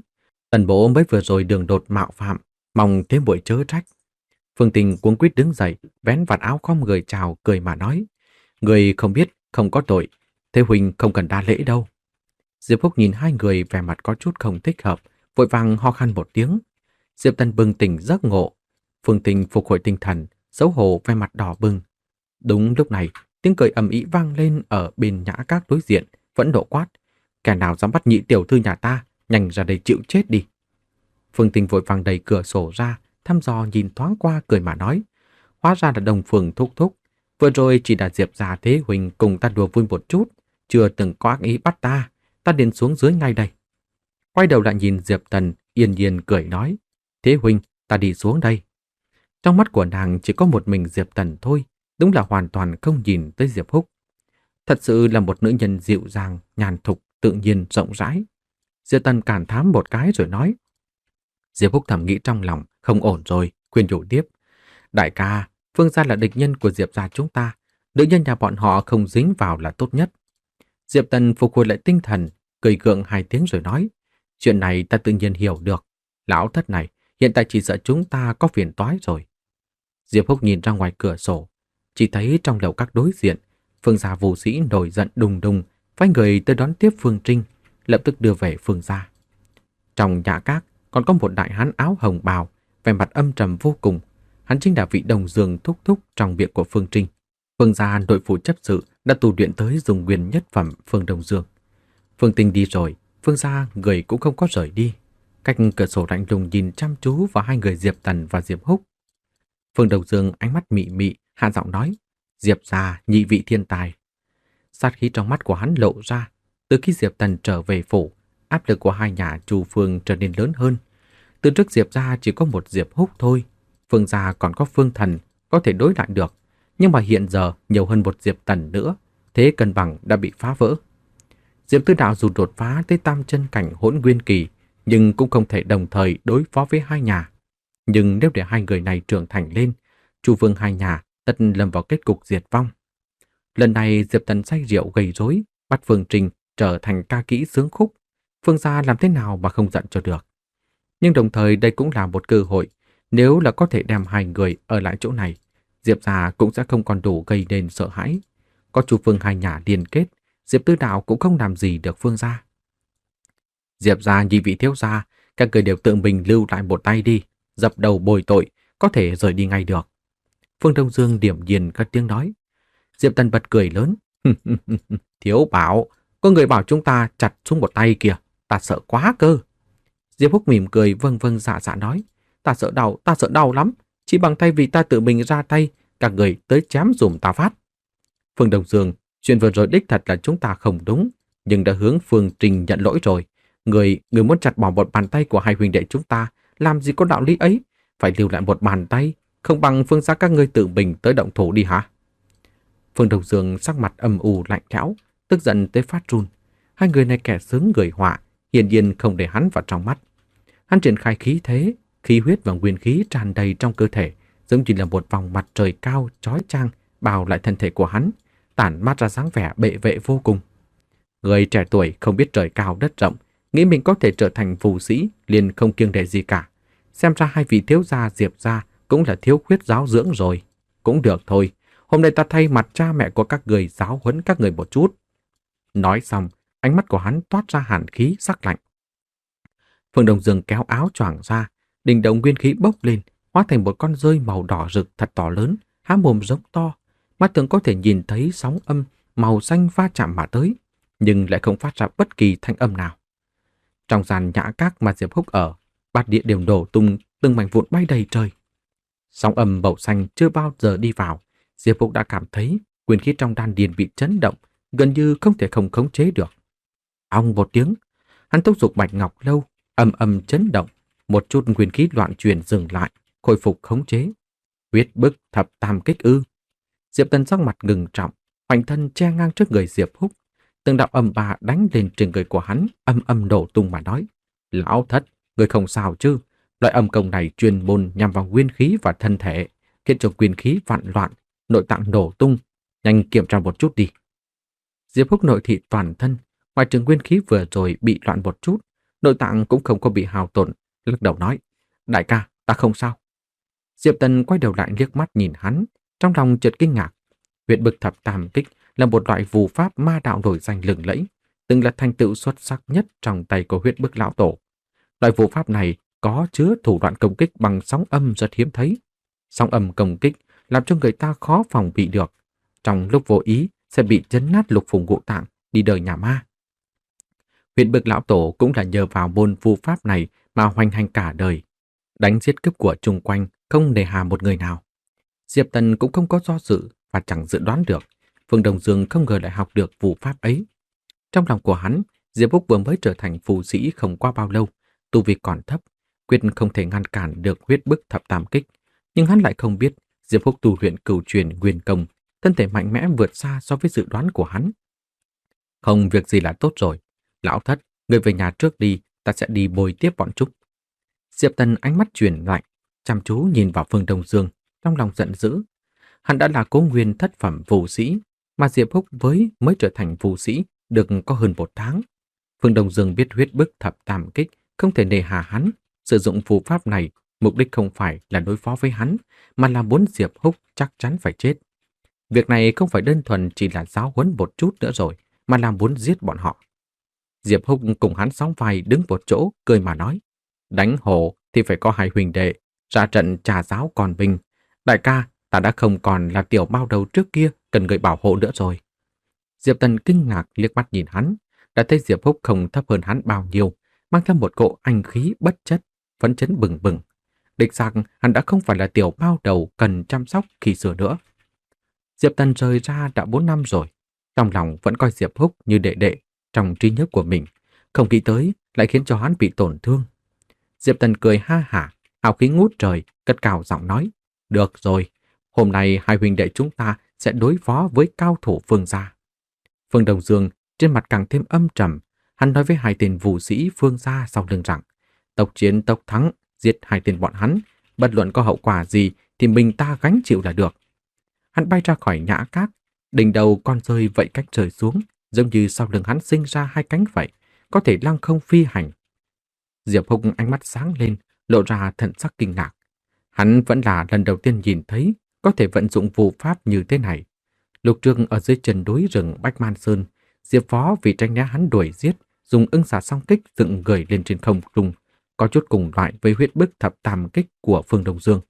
Tần bố mới vừa rồi đường đột mạo phạm, mong thế muội chớ trách. Phương Tình cuống quýt đứng dậy, vén vạt áo khom người chào, cười mà nói. Người không biết, không có tội, thế huynh không cần đa lễ đâu. Diệp Húc nhìn hai người vẻ mặt có chút không thích hợp, vội vàng ho khan một tiếng. Diệp Tần bừng tỉnh giấc ngộ. Phương Tình phục hồi tinh thần, xấu hổ vẻ mặt đỏ bừng. Đúng lúc này, tiếng cười ầm ĩ vang lên ở bên nhã các đối diện, vẫn nộ quát. Kẻ nào dám bắt nhị tiểu thư nhà ta, nhanh ra đây chịu chết đi. Phương Tình vội vàng đẩy cửa sổ ra, thăm dò nhìn thoáng qua cười mà nói. Hóa ra là Đồng Phường thúc thúc. Vừa rồi chỉ là Diệp gia thế huynh cùng ta đùa vui một chút, chưa từng có ác ý bắt ta, ta đến xuống dưới ngay đây. Quay đầu lại nhìn Diệp Tần, yên yên cười nói. Thế huynh, ta đi xuống đây. Trong mắt của nàng chỉ có một mình Diệp Tần thôi, đúng là hoàn toàn không nhìn tới Diệp Húc. Thật sự là một nữ nhân dịu dàng, nhàn thục, tự nhiên, rộng rãi. Diệp Tần cản thám một cái rồi nói. Diệp Húc thầm nghĩ trong lòng, không ổn rồi, khuyên nhủ tiếp. Đại ca, Phương gia là địch nhân của Diệp gia chúng ta, nữ nhân nhà bọn họ không dính vào là tốt nhất. Diệp Tần phục hồi lại tinh thần, cười gượng hai tiếng rồi nói. Chuyện này ta tự nhiên hiểu được. Lão thất này, hiện tại chỉ sợ chúng ta có phiền toái rồi. Diệp Húc nhìn ra ngoài cửa sổ, chỉ thấy trong lầu các đối diện, Phương gia vũ sĩ nổi giận đùng đùng, phái người tới đón tiếp Phương Trinh, lập tức đưa về Phương gia. Trong nhã các còn có một đại hán áo hồng bào, vẻ mặt âm trầm vô cùng. Hắn chính là vị Đồng Dương thúc thúc trong viện của Phương Trinh. Phương gia nội phụ chấp sự đã tù luyện tới dùng nguyên nhất phẩm Phương Đồng Dương. Phương Tinh đi rồi, Phương gia người cũng không có rời đi. Cách cửa sổ lạnh lùng nhìn chăm chú vào hai người Diệp Tần và Diệp Húc. Phương Đồng Dương ánh mắt mị mị, hạ giọng nói. Diệp gia nhị vị thiên tài. Sát khí trong mắt của hắn lộ ra. Từ khi Diệp Tần trở về phủ, áp lực của hai nhà Chu Phương trở nên lớn hơn. Từ trước Diệp gia chỉ có một Diệp Húc thôi. Phương gia còn có Phương Thần có thể đối lại được, nhưng mà hiện giờ nhiều hơn một Diệp Tần nữa, thế cân bằng đã bị phá vỡ. Diệp Tư Đạo dù đột phá tới tam chân cảnh hỗn nguyên kỳ, nhưng cũng không thể đồng thời đối phó với hai nhà. Nhưng nếu để hai người này trưởng thành lên, Chu Vương hai nhà tất lâm vào kết cục diệt vong. Lần này Diệp Tần say rượu gây rối, bắt Phương Trinh trở thành ca kỹ sướng khúc. Phương gia làm thế nào mà không giận cho được. Nhưng đồng thời đây cũng là một cơ hội. Nếu là có thể đem hai người ở lại chỗ này, Diệp gia cũng sẽ không còn đủ gây nên sợ hãi. Có Chu Phương hai nhà liên kết, Diệp Tư Đạo cũng không làm gì được Phương gia. Diệp gia nhị vị thiếu gia, các người đều tự mình lưu lại một tay đi, dập đầu bồi tội, có thể rời đi ngay được. Phương Đông Dương điểm nhiên cất tiếng nói. Diệp Tần bật cười lớn. Thiếu bảo, có người bảo chúng ta chặt xuống một tay kìa, ta sợ quá cơ. Diệp Húc mỉm cười vâng vâng dạ dạ nói. Ta sợ đau, ta sợ đau lắm. Chỉ bằng thay vì ta tự mình ra tay, các người tới chém dùm ta phát. Phương Đông Dương, chuyện vừa rồi đích thật là chúng ta không đúng, nhưng đã hướng Phương Trinh nhận lỗi rồi. Người, người muốn chặt bỏ một bàn tay của hai huynh đệ chúng ta, làm gì có đạo lý ấy? Phải lưu lại một bàn tay, không bằng Phương gia các ngươi tự mình tới động thủ đi hả? Phương Đông Dương sắc mặt âm u lạnh lẽo, tức giận tới phát run. Hai người này kẻ sướng người họa, hiển nhiên không để hắn vào trong mắt. Hắn triển khai khí thế, khí huyết và nguyên khí tràn đầy trong cơ thể, giống như là một vòng mặt trời cao chói chang bao lại thân thể của hắn, tản mát ra dáng vẻ bệ vệ vô cùng. Người trẻ tuổi không biết trời cao đất rộng, nghĩ mình có thể trở thành phù sĩ, liền không kiêng nể gì cả. Xem ra hai vị thiếu gia Diệp gia cũng là thiếu khuyết giáo dưỡng rồi. Cũng được thôi, hôm nay ta thay mặt cha mẹ của các người giáo huấn các người một chút. Nói xong, ánh mắt của hắn toát ra hàn khí sắc lạnh. Phương Đông Dương kéo áo choàng ra, đỉnh đầu nguyên khí bốc lên, hóa thành một con rơi màu đỏ rực thật to lớn, há mồm giống to. Mắt thường có thể nhìn thấy sóng âm màu xanh va chạm mà tới, nhưng lại không phát ra bất kỳ thanh âm nào. Trong gian nhã các mà Diệp Húc ở, bát địa đều đổ tung, từng mảnh vụn bay đầy trời. Sóng âm màu xanh chưa bao giờ đi vào, Diệp Húc đã cảm thấy nguyên khí trong đan điền bị chấn động, gần như không thể không khống chế được. Ong một tiếng, hắn thúc giục Bạch Ngọc Lâu, âm âm chấn động, một chút nguyên khí loạn truyền dừng lại, khôi phục khống chế. Huyết bức thập tam kích ư? Diệp Tần sắc mặt ngừng trọng, hoành thân che ngang trước người Diệp Húc, từng đạo âm ba đánh lên trên người của hắn, âm âm nổ tung mà nói: "Lão thất, người không sao chứ? Loại âm công này chuyên môn nhằm vào nguyên khí và thân thể, khiến cho nguyên khí vạn loạn, nội tạng nổ tung, nhanh kiểm tra một chút đi." Diệp Húc nội thị toàn thân, ngoài trừ nguyên khí vừa rồi bị loạn một chút, nội tạng cũng không có bị hao tổn, lắc đầu nói, đại ca, ta không sao. Diệp Tần quay đầu lại liếc mắt nhìn hắn, trong lòng chợt kinh ngạc. Huyết bực thập tam kích là một loại phù pháp ma đạo nổi danh lừng lẫy, từng là thành tựu xuất sắc nhất trong tay của huyết bức lão tổ. Loại phù pháp này có chứa thủ đoạn công kích bằng sóng âm rất hiếm thấy. Sóng âm công kích làm cho người ta khó phòng bị được. Trong lúc vô ý sẽ bị chấn nát lục phủ ngũ tạng, đi đời nhà ma. Huyết bức lão tổ cũng là nhờ vào môn phù pháp này mà hoành hành cả đời, đánh giết cướp của chung quanh, không nề hà một người nào. Diệp Tần cũng không có do dự và chẳng dự đoán được Phương Đông Dương không ngờ lại học được phù pháp ấy. Trong lòng của hắn, Diệp Húc vừa mới trở thành phù sĩ không qua bao lâu, tu vi còn thấp, quyết không thể ngăn cản được huyết bức thập tam kích. Nhưng hắn lại không biết Diệp Húc tu luyện cửu truyền nguyên công, thân thể mạnh mẽ vượt xa so với dự đoán của hắn. Không việc gì là tốt rồi. Lão thất, người về nhà trước đi, ta sẽ đi bồi tiếp bọn chúng. Diệp Tần ánh mắt chuyển lạnh, chăm chú nhìn vào Phương Đông Dương, trong lòng giận dữ. Hắn đã là cố nguyên thất phẩm phù sĩ, mà Diệp Húc với mới trở thành phù sĩ được có hơn một tháng. Phương Đông Dương biết huyết bức thập tam kích không thể nề hà hắn, sử dụng phù pháp này mục đích không phải là đối phó với hắn, mà là muốn Diệp Húc chắc chắn phải chết. Việc này không phải đơn thuần chỉ là giáo huấn một chút nữa rồi, mà là muốn giết bọn họ. Diệp Húc cùng hắn sóng vai đứng một chỗ, cười mà nói, đánh hồ thì phải có hai huynh đệ, ra trận trà giáo còn binh. Đại ca, ta đã không còn là tiểu bao đầu trước kia cần người bảo hộ nữa rồi. Diệp Tần kinh ngạc liếc mắt nhìn hắn, đã thấy Diệp Húc không thấp hơn hắn bao nhiêu, mang theo một cỗ anh khí bất chất, phấn chấn bừng bừng. Đích xác hắn đã không phải là tiểu bao đầu cần chăm sóc khi xưa nữa. Diệp Tần rời ra đã bốn năm rồi, trong lòng vẫn coi Diệp Húc như đệ đệ trong trí nhớ của mình, không nghĩ tới lại khiến cho hắn bị tổn thương. Diệp Tần cười ha hả, hào khí ngút trời, cất cao giọng nói, được rồi, hôm nay hai huynh đệ chúng ta sẽ đối phó với cao thủ Phương gia. Phương Đông Dương trên mặt càng thêm âm trầm, hắn nói với hai tên vũ sĩ Phương gia sau lưng rằng, tộc chiến tộc thắng, giết hai tên bọn hắn, bất luận có hậu quả gì thì mình ta gánh chịu là được. Hắn bay ra khỏi nhã cát, đỉnh đầu con rơi vậy cách rơi xuống, giống như sau lưng hắn sinh ra hai cánh vậy, có thể lăng không phi hành. Diệp Húc ánh mắt sáng lên, lộ ra thần sắc kinh ngạc. Hắn vẫn là lần đầu tiên nhìn thấy có thể vận dụng phù pháp như thế này. Lục Trương ở dưới chân núi rừng Bách Man Sơn, Diệp Phó vì tranh né hắn đuổi giết, dùng ưng xà song kích dựng người lên trên không trung, có chút cùng loại với huyết bức thập tam kích của Phương Đông Dương.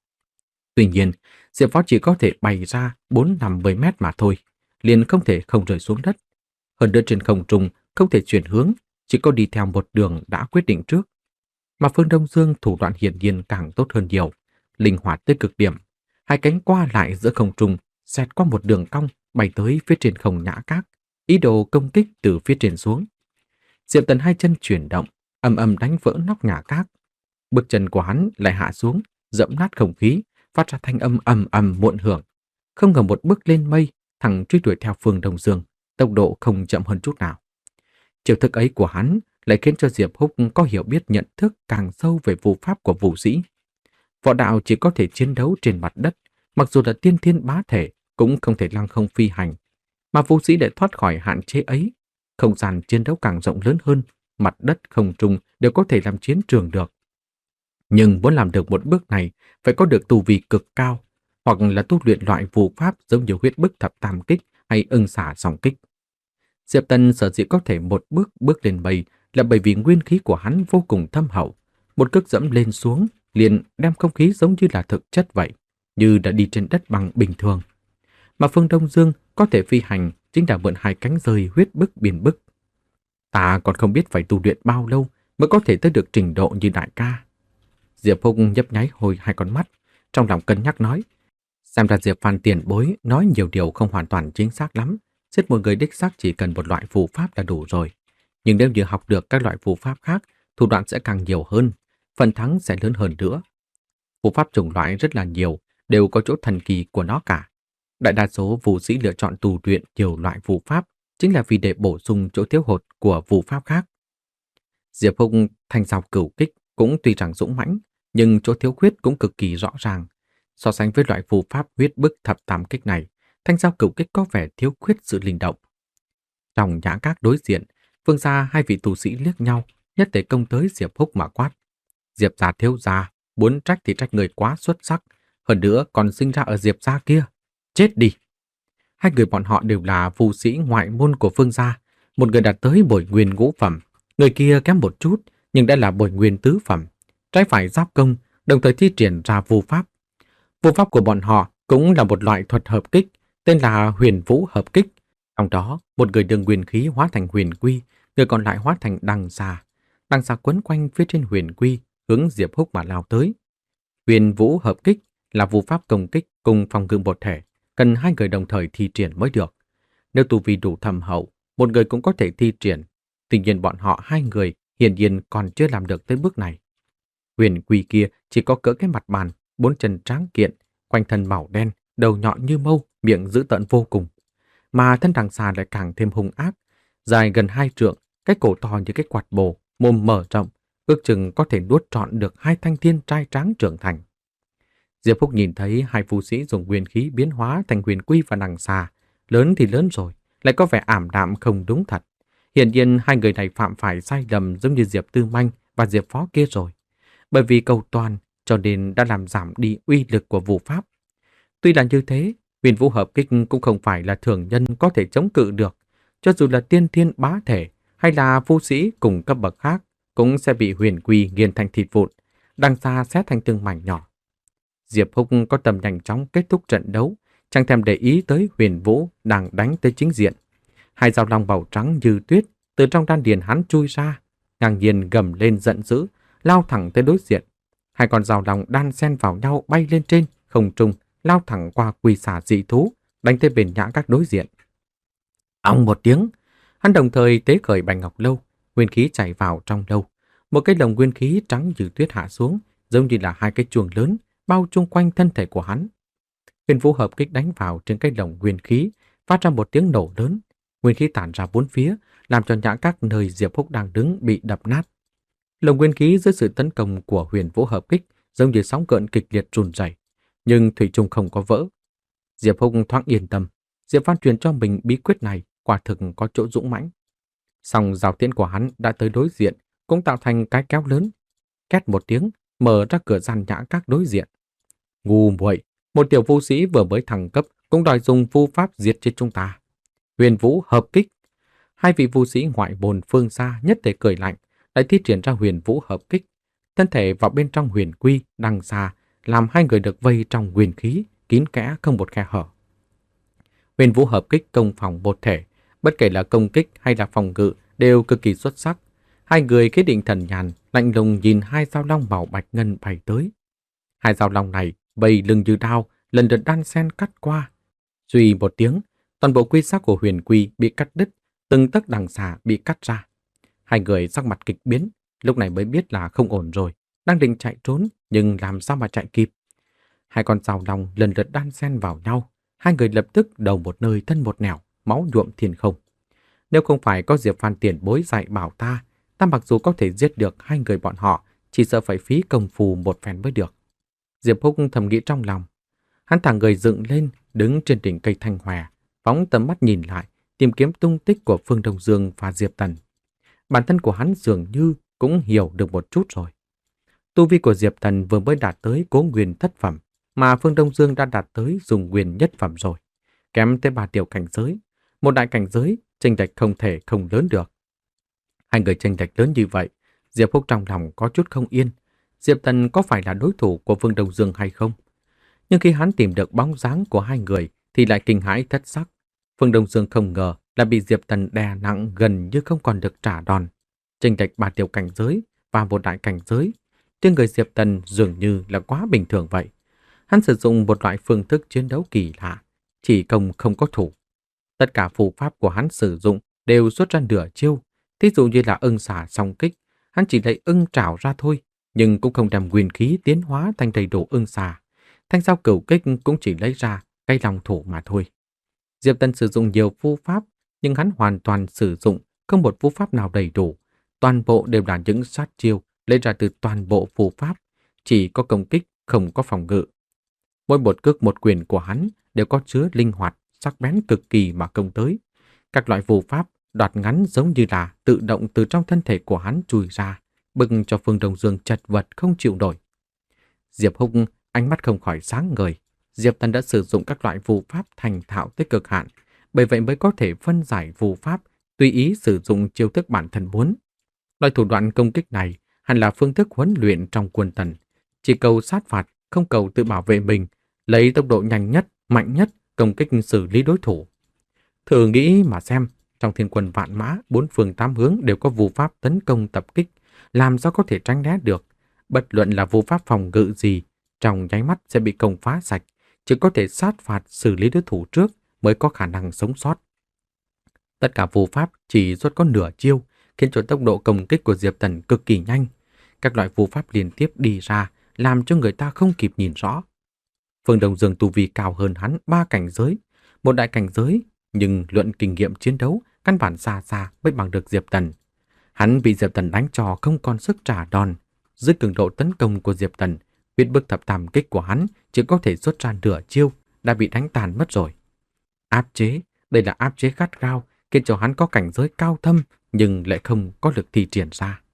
Tuy nhiên, Diệp Phó chỉ có thể bay ra bốn năm mươi mét mà thôi, liền không thể không rơi xuống đất. Hơn nữa trên không trung không thể chuyển hướng, chỉ có đi theo một đường đã quyết định trước. Mà Phương Đông Dương thủ đoạn hiển nhiên càng tốt hơn nhiều, linh hoạt tới cực điểm, hai cánh qua lại giữa không trung, xẹt qua một đường cong bay tới phía trên không nhã cát, ý đồ công kích từ phía trên xuống. Diệp Tần hai chân chuyển động, ầm ầm đánh vỡ nóc nhã cát. Bước chân của hắn lại hạ xuống, dẫm nát không khí, phát ra thanh âm ầm ầm muộn hưởng. Không ngờ một bước lên mây, thẳng truy đuổi theo Phương Đông Dương, tốc độ không chậm hơn chút nào. Chiêu thức ấy của hắn lại khiến cho Diệp Húc có hiểu biết nhận thức càng sâu về phù pháp của vũ sĩ. Võ đạo chỉ có thể chiến đấu trên mặt đất, mặc dù là tiên thiên bá thể cũng không thể lăng không phi hành, mà vũ sĩ để thoát khỏi hạn chế ấy, không gian chiến đấu càng rộng lớn hơn, mặt đất không trung đều có thể làm chiến trường được. Nhưng muốn làm được một bước này, phải có được tu vi cực cao, hoặc là tu luyện loại phù pháp giống như huyết bức thập tam kích hay ưng xả song kích. Diệp Tần sở dĩ có thể một bước bước lên mây là bởi vì nguyên khí của hắn vô cùng thâm hậu, một cước dẫm lên xuống liền đem không khí giống như là thực chất vậy, như đã đi trên đất bằng bình thường. Mà Phương Đông Dương có thể phi hành chính là mượn hai cánh rơi huyết bức biển bức. Ta còn không biết phải tu luyện bao lâu mới có thể tới được trình độ như đại ca. Diệp Húc nhấp nháy hồi hai con mắt, trong lòng cân nhắc nói, xem ra Diệp Phan tiền bối nói nhiều điều không hoàn toàn chính xác lắm. Giết một người đích xác chỉ cần một loại phù pháp là đủ rồi. Nhưng nếu như học được các loại phù pháp khác, thủ đoạn sẽ càng nhiều hơn, phần thắng sẽ lớn hơn nữa. Phù pháp chủng loại rất là nhiều, đều có chỗ thần kỳ của nó cả. Đại đa số vũ sĩ lựa chọn tu luyện nhiều loại phù pháp chính là vì để bổ sung chỗ thiếu hụt của phù pháp khác. Diệp Húc thanh giao cửu kích cũng tuy rằng dũng mãnh, nhưng chỗ thiếu khuyết cũng cực kỳ rõ ràng. So sánh với loại phù pháp huyết bức thập tam kích này, thanh giao cửu kích có vẻ thiếu khuyết sự linh động. Trong nhã các đối diện, Phương gia hai vị tu sĩ liếc nhau, nhất tề công tới Diệp Húc mà quát. Diệp gia thiếu gia, muốn trách thì trách người quá xuất sắc, hơn nữa còn sinh ra ở Diệp gia kia. Chết đi! Hai người bọn họ đều là phù sĩ ngoại môn của Phương gia, một người đạt tới bồi nguyên ngũ phẩm, người kia kém một chút nhưng đã là bồi nguyên tứ phẩm, trái phải giáp công, đồng thời thi triển ra vu pháp. Vu pháp của bọn họ cũng là một loại thuật hợp kích, tên là Huyền Vũ hợp kích. Trong đó, một người đưa nguyên khí hóa thành huyền quy, người còn lại hóa thành đằng xà. Đằng xà quấn quanh phía trên huyền quy, hướng Diệp Húc mà lao tới. Huyền Vũ hợp kích là vu pháp công kích cùng phòng ngự một thể, cần hai người đồng thời thi triển mới được. Nếu tu vi đủ thâm hậu, một người cũng có thể thi triển. Tuy nhiên bọn họ hai người hiển nhiên còn chưa làm được tới bước này. Huyền quy kia chỉ có cỡ cái mặt bàn, bốn chân tráng kiện, quanh thân màu đen, đầu nhọn như mâu, miệng dữ tợn vô cùng. Mà thân đằng xà lại càng thêm hung ác, dài gần hai trượng, cái cổ to như cái quạt bồ, mồm mở rộng, ước chừng có thể nuốt trọn được hai thanh thiên trai tráng trưởng thành. Diệp Phúc nhìn thấy hai phù sĩ dùng huyền khí biến hóa thành huyền quy và đằng xà, lớn thì lớn rồi, lại có vẻ ảm đạm không đúng thật. Hiển nhiên hai người này phạm phải sai lầm giống như Diệp Tư Manh và Diệp Phó kia rồi. Bởi vì cầu toàn cho nên đã làm giảm đi uy lực của vũ pháp. Tuy là như thế, huyền vũ hợp kích cũng không phải là thường nhân có thể chống cự được. Cho dù là tiên thiên bá thể hay là phu sĩ cùng cấp bậc khác cũng sẽ bị huyền quy nghiền thành thịt vụn, đằng xa xé thành từng mảnh nhỏ. Diệp Húc có tầm nhanh chóng kết thúc trận đấu, chẳng thèm để ý tới huyền vũ đang đánh tới chính diện. Hai dao long màu trắng như tuyết từ trong đan điền hắn chui ra, ngang nhiên gầm lên giận dữ, lao thẳng tới đối diện. Hai con dao long đan xen vào nhau bay lên trên không trung, lao thẳng qua quỳ xà dị thú, đánh tới bên nhã các đối diện. Ong một tiếng, hắn đồng thời tế khởi bành ngọc lâu, nguyên khí chảy vào trong lâu. Một cái lồng nguyên khí trắng như tuyết hạ xuống, giống như là hai cái chuông lớn bao chung quanh thân thể của hắn. Huyền vũ hợp kích đánh vào trên cái lồng nguyên khí, phát ra một tiếng nổ lớn. Nguyên khí tản ra bốn phía, làm cho nhã các nơi Diệp Húc đang đứng bị đập nát. Lồng nguyên khí dưới sự tấn công của huyền vũ hợp kích giống như sóng gợn kịch liệt run rẩy, nhưng thủy chung không có vỡ. Diệp Húc thoáng yên tâm, Diệp Văn truyền cho mình bí quyết này quả thực có chỗ dũng mãnh. Song dao tiễn của hắn đã tới đối diện, cũng tạo thành cái kéo lớn. Két một tiếng, mở ra cửa gian nhã các đối diện. Ngu muội, một tiểu vũ sĩ vừa mới thăng cấp cũng đòi dùng vu pháp diệt chết chúng ta. Huyền vũ hợp kích. Hai vị vũ sĩ ngoại môn phương xa nhất thể cười lạnh, lại thi triển ra huyền vũ hợp kích. Thân thể vào bên trong huyền quy đằng xa, làm hai người được vây trong huyền khí, kín kẽ không một khe hở. Huyền vũ hợp kích công phòng một thể, bất kể là công kích hay là phòng ngự đều cực kỳ xuất sắc. Hai người khí định thần nhàn, lạnh lùng nhìn hai dao long màu bạch ngân bay tới. Hai dao long này vây lưng như đao, lần lượt đan xen cắt qua. Suy một tiếng, toàn bộ quy sắc của huyền quy bị cắt đứt, từng tấc đằng xà bị cắt ra. Hai người sắc mặt kịch biến, lúc này mới biết là không ổn rồi, đang định chạy trốn nhưng làm sao mà chạy kịp. Hai con dao long lần lượt đan xen vào nhau, hai người lập tức đầu một nơi thân một nẻo, máu nhuộm thiên không. Nếu không phải có Diệp Phan tiền bối dạy bảo ta, ta mặc dù có thể giết được hai người bọn họ, chỉ sợ phải phí công phu một phen mới được. Diệp Húc thầm nghĩ trong lòng. Hắn thả người dựng lên, đứng trên đỉnh cây thanh hòe, phóng tầm mắt nhìn lại, tìm kiếm tung tích của Phương Đông Dương và Diệp Tần. Bản thân của hắn dường như cũng hiểu được một chút rồi. Tu vi của Diệp Tần vừa mới đạt tới cố nguyên thất phẩm, mà Phương Đông Dương đã đạt tới dùng nguyên nhất phẩm rồi. Kém tới ba tiểu cảnh giới, một đại cảnh giới, chênh lệch không thể không lớn được. Hai người chênh lệch lớn như vậy, Diệp Húc trong lòng có chút không yên. Diệp Tần có phải là đối thủ của Phương Đông Dương hay không? Nhưng khi hắn tìm được bóng dáng của hai người thì lại kinh hãi thất sắc. Phương Đông Dương không ngờ là bị Diệp Tần đè nặng gần như không còn được trả đòn. Chênh lệch ba tiểu cảnh giới và một đại cảnh giới, trên người Diệp Tần dường như là quá bình thường vậy. Hắn sử dụng một loại phương thức chiến đấu kỳ lạ, chỉ công không có thủ. Tất cả phù pháp của hắn sử dụng đều xuất ra nửa chiêu. Thí dụ như là ưng xả song kích, hắn chỉ lấy ưng trảo ra thôi, nhưng cũng không đem nguyên khí tiến hóa thành đầy đủ ưng xả. Thanh dao cửu kích cũng chỉ lấy ra cây lòng thủ mà thôi. Diệp Tần sử dụng nhiều phù pháp, nhưng hắn hoàn toàn sử dụng không một phù pháp nào đầy đủ. Toàn bộ đều là những sát chiêu lấy ra từ toàn bộ phù pháp, chỉ có công kích, không có phòng ngự. Mỗi một cước một quyền của hắn đều có chứa linh hoạt, sắc bén cực kỳ mà công tới. Các loại phù pháp đoạt ngắn giống như là tự động từ trong thân thể của hắn chui ra, bức cho Phương Đông Dương chật vật không chịu nổi. Diệp Húc ánh mắt không khỏi sáng ngời. Diệp Thần đã sử dụng các loại phù pháp thành thạo tới cực hạn, bởi vậy mới có thể phân giải phù pháp, tùy ý sử dụng chiêu thức bản thân muốn. Loại thủ đoạn công kích này hẳn là phương thức huấn luyện trong quân tần, chỉ cầu sát phạt, không cầu tự bảo vệ mình, lấy tốc độ nhanh nhất, mạnh nhất công kích xử lý đối thủ. Thử nghĩ mà xem, trong thiên quân vạn mã, bốn phương tám hướng đều có phù pháp tấn công tập kích, làm sao có thể tránh né được? Bất luận là phù pháp phòng ngự gì, trong nháy mắt sẽ bị công phá sạch, chỉ có thể sát phạt xử lý đối thủ trước mới có khả năng sống sót. Tất cả phù pháp chỉ xuất có nửa chiêu, khiến cho tốc độ công kích của Diệp Thần cực kỳ nhanh. Các loại phù pháp liên tiếp đi ra, làm cho người ta không kịp nhìn rõ. Phương Đông Dương tu vi cao hơn hắn ba cảnh giới, một đại cảnh giới, nhưng luận kinh nghiệm chiến đấu căn bản xa xa mới bằng được Diệp Thần. Hắn bị Diệp Thần đánh cho không còn sức trả đòn. Dưới cường độ tấn công của Diệp Thần, huyết bức thập tam kích của hắn chỉ có thể xuất ra nửa chiêu, đã bị đánh tàn mất rồi. Áp chế, đây là áp chế gắt gao, khiến cho hắn có cảnh giới cao thâm nhưng lại không có lực thi triển ra.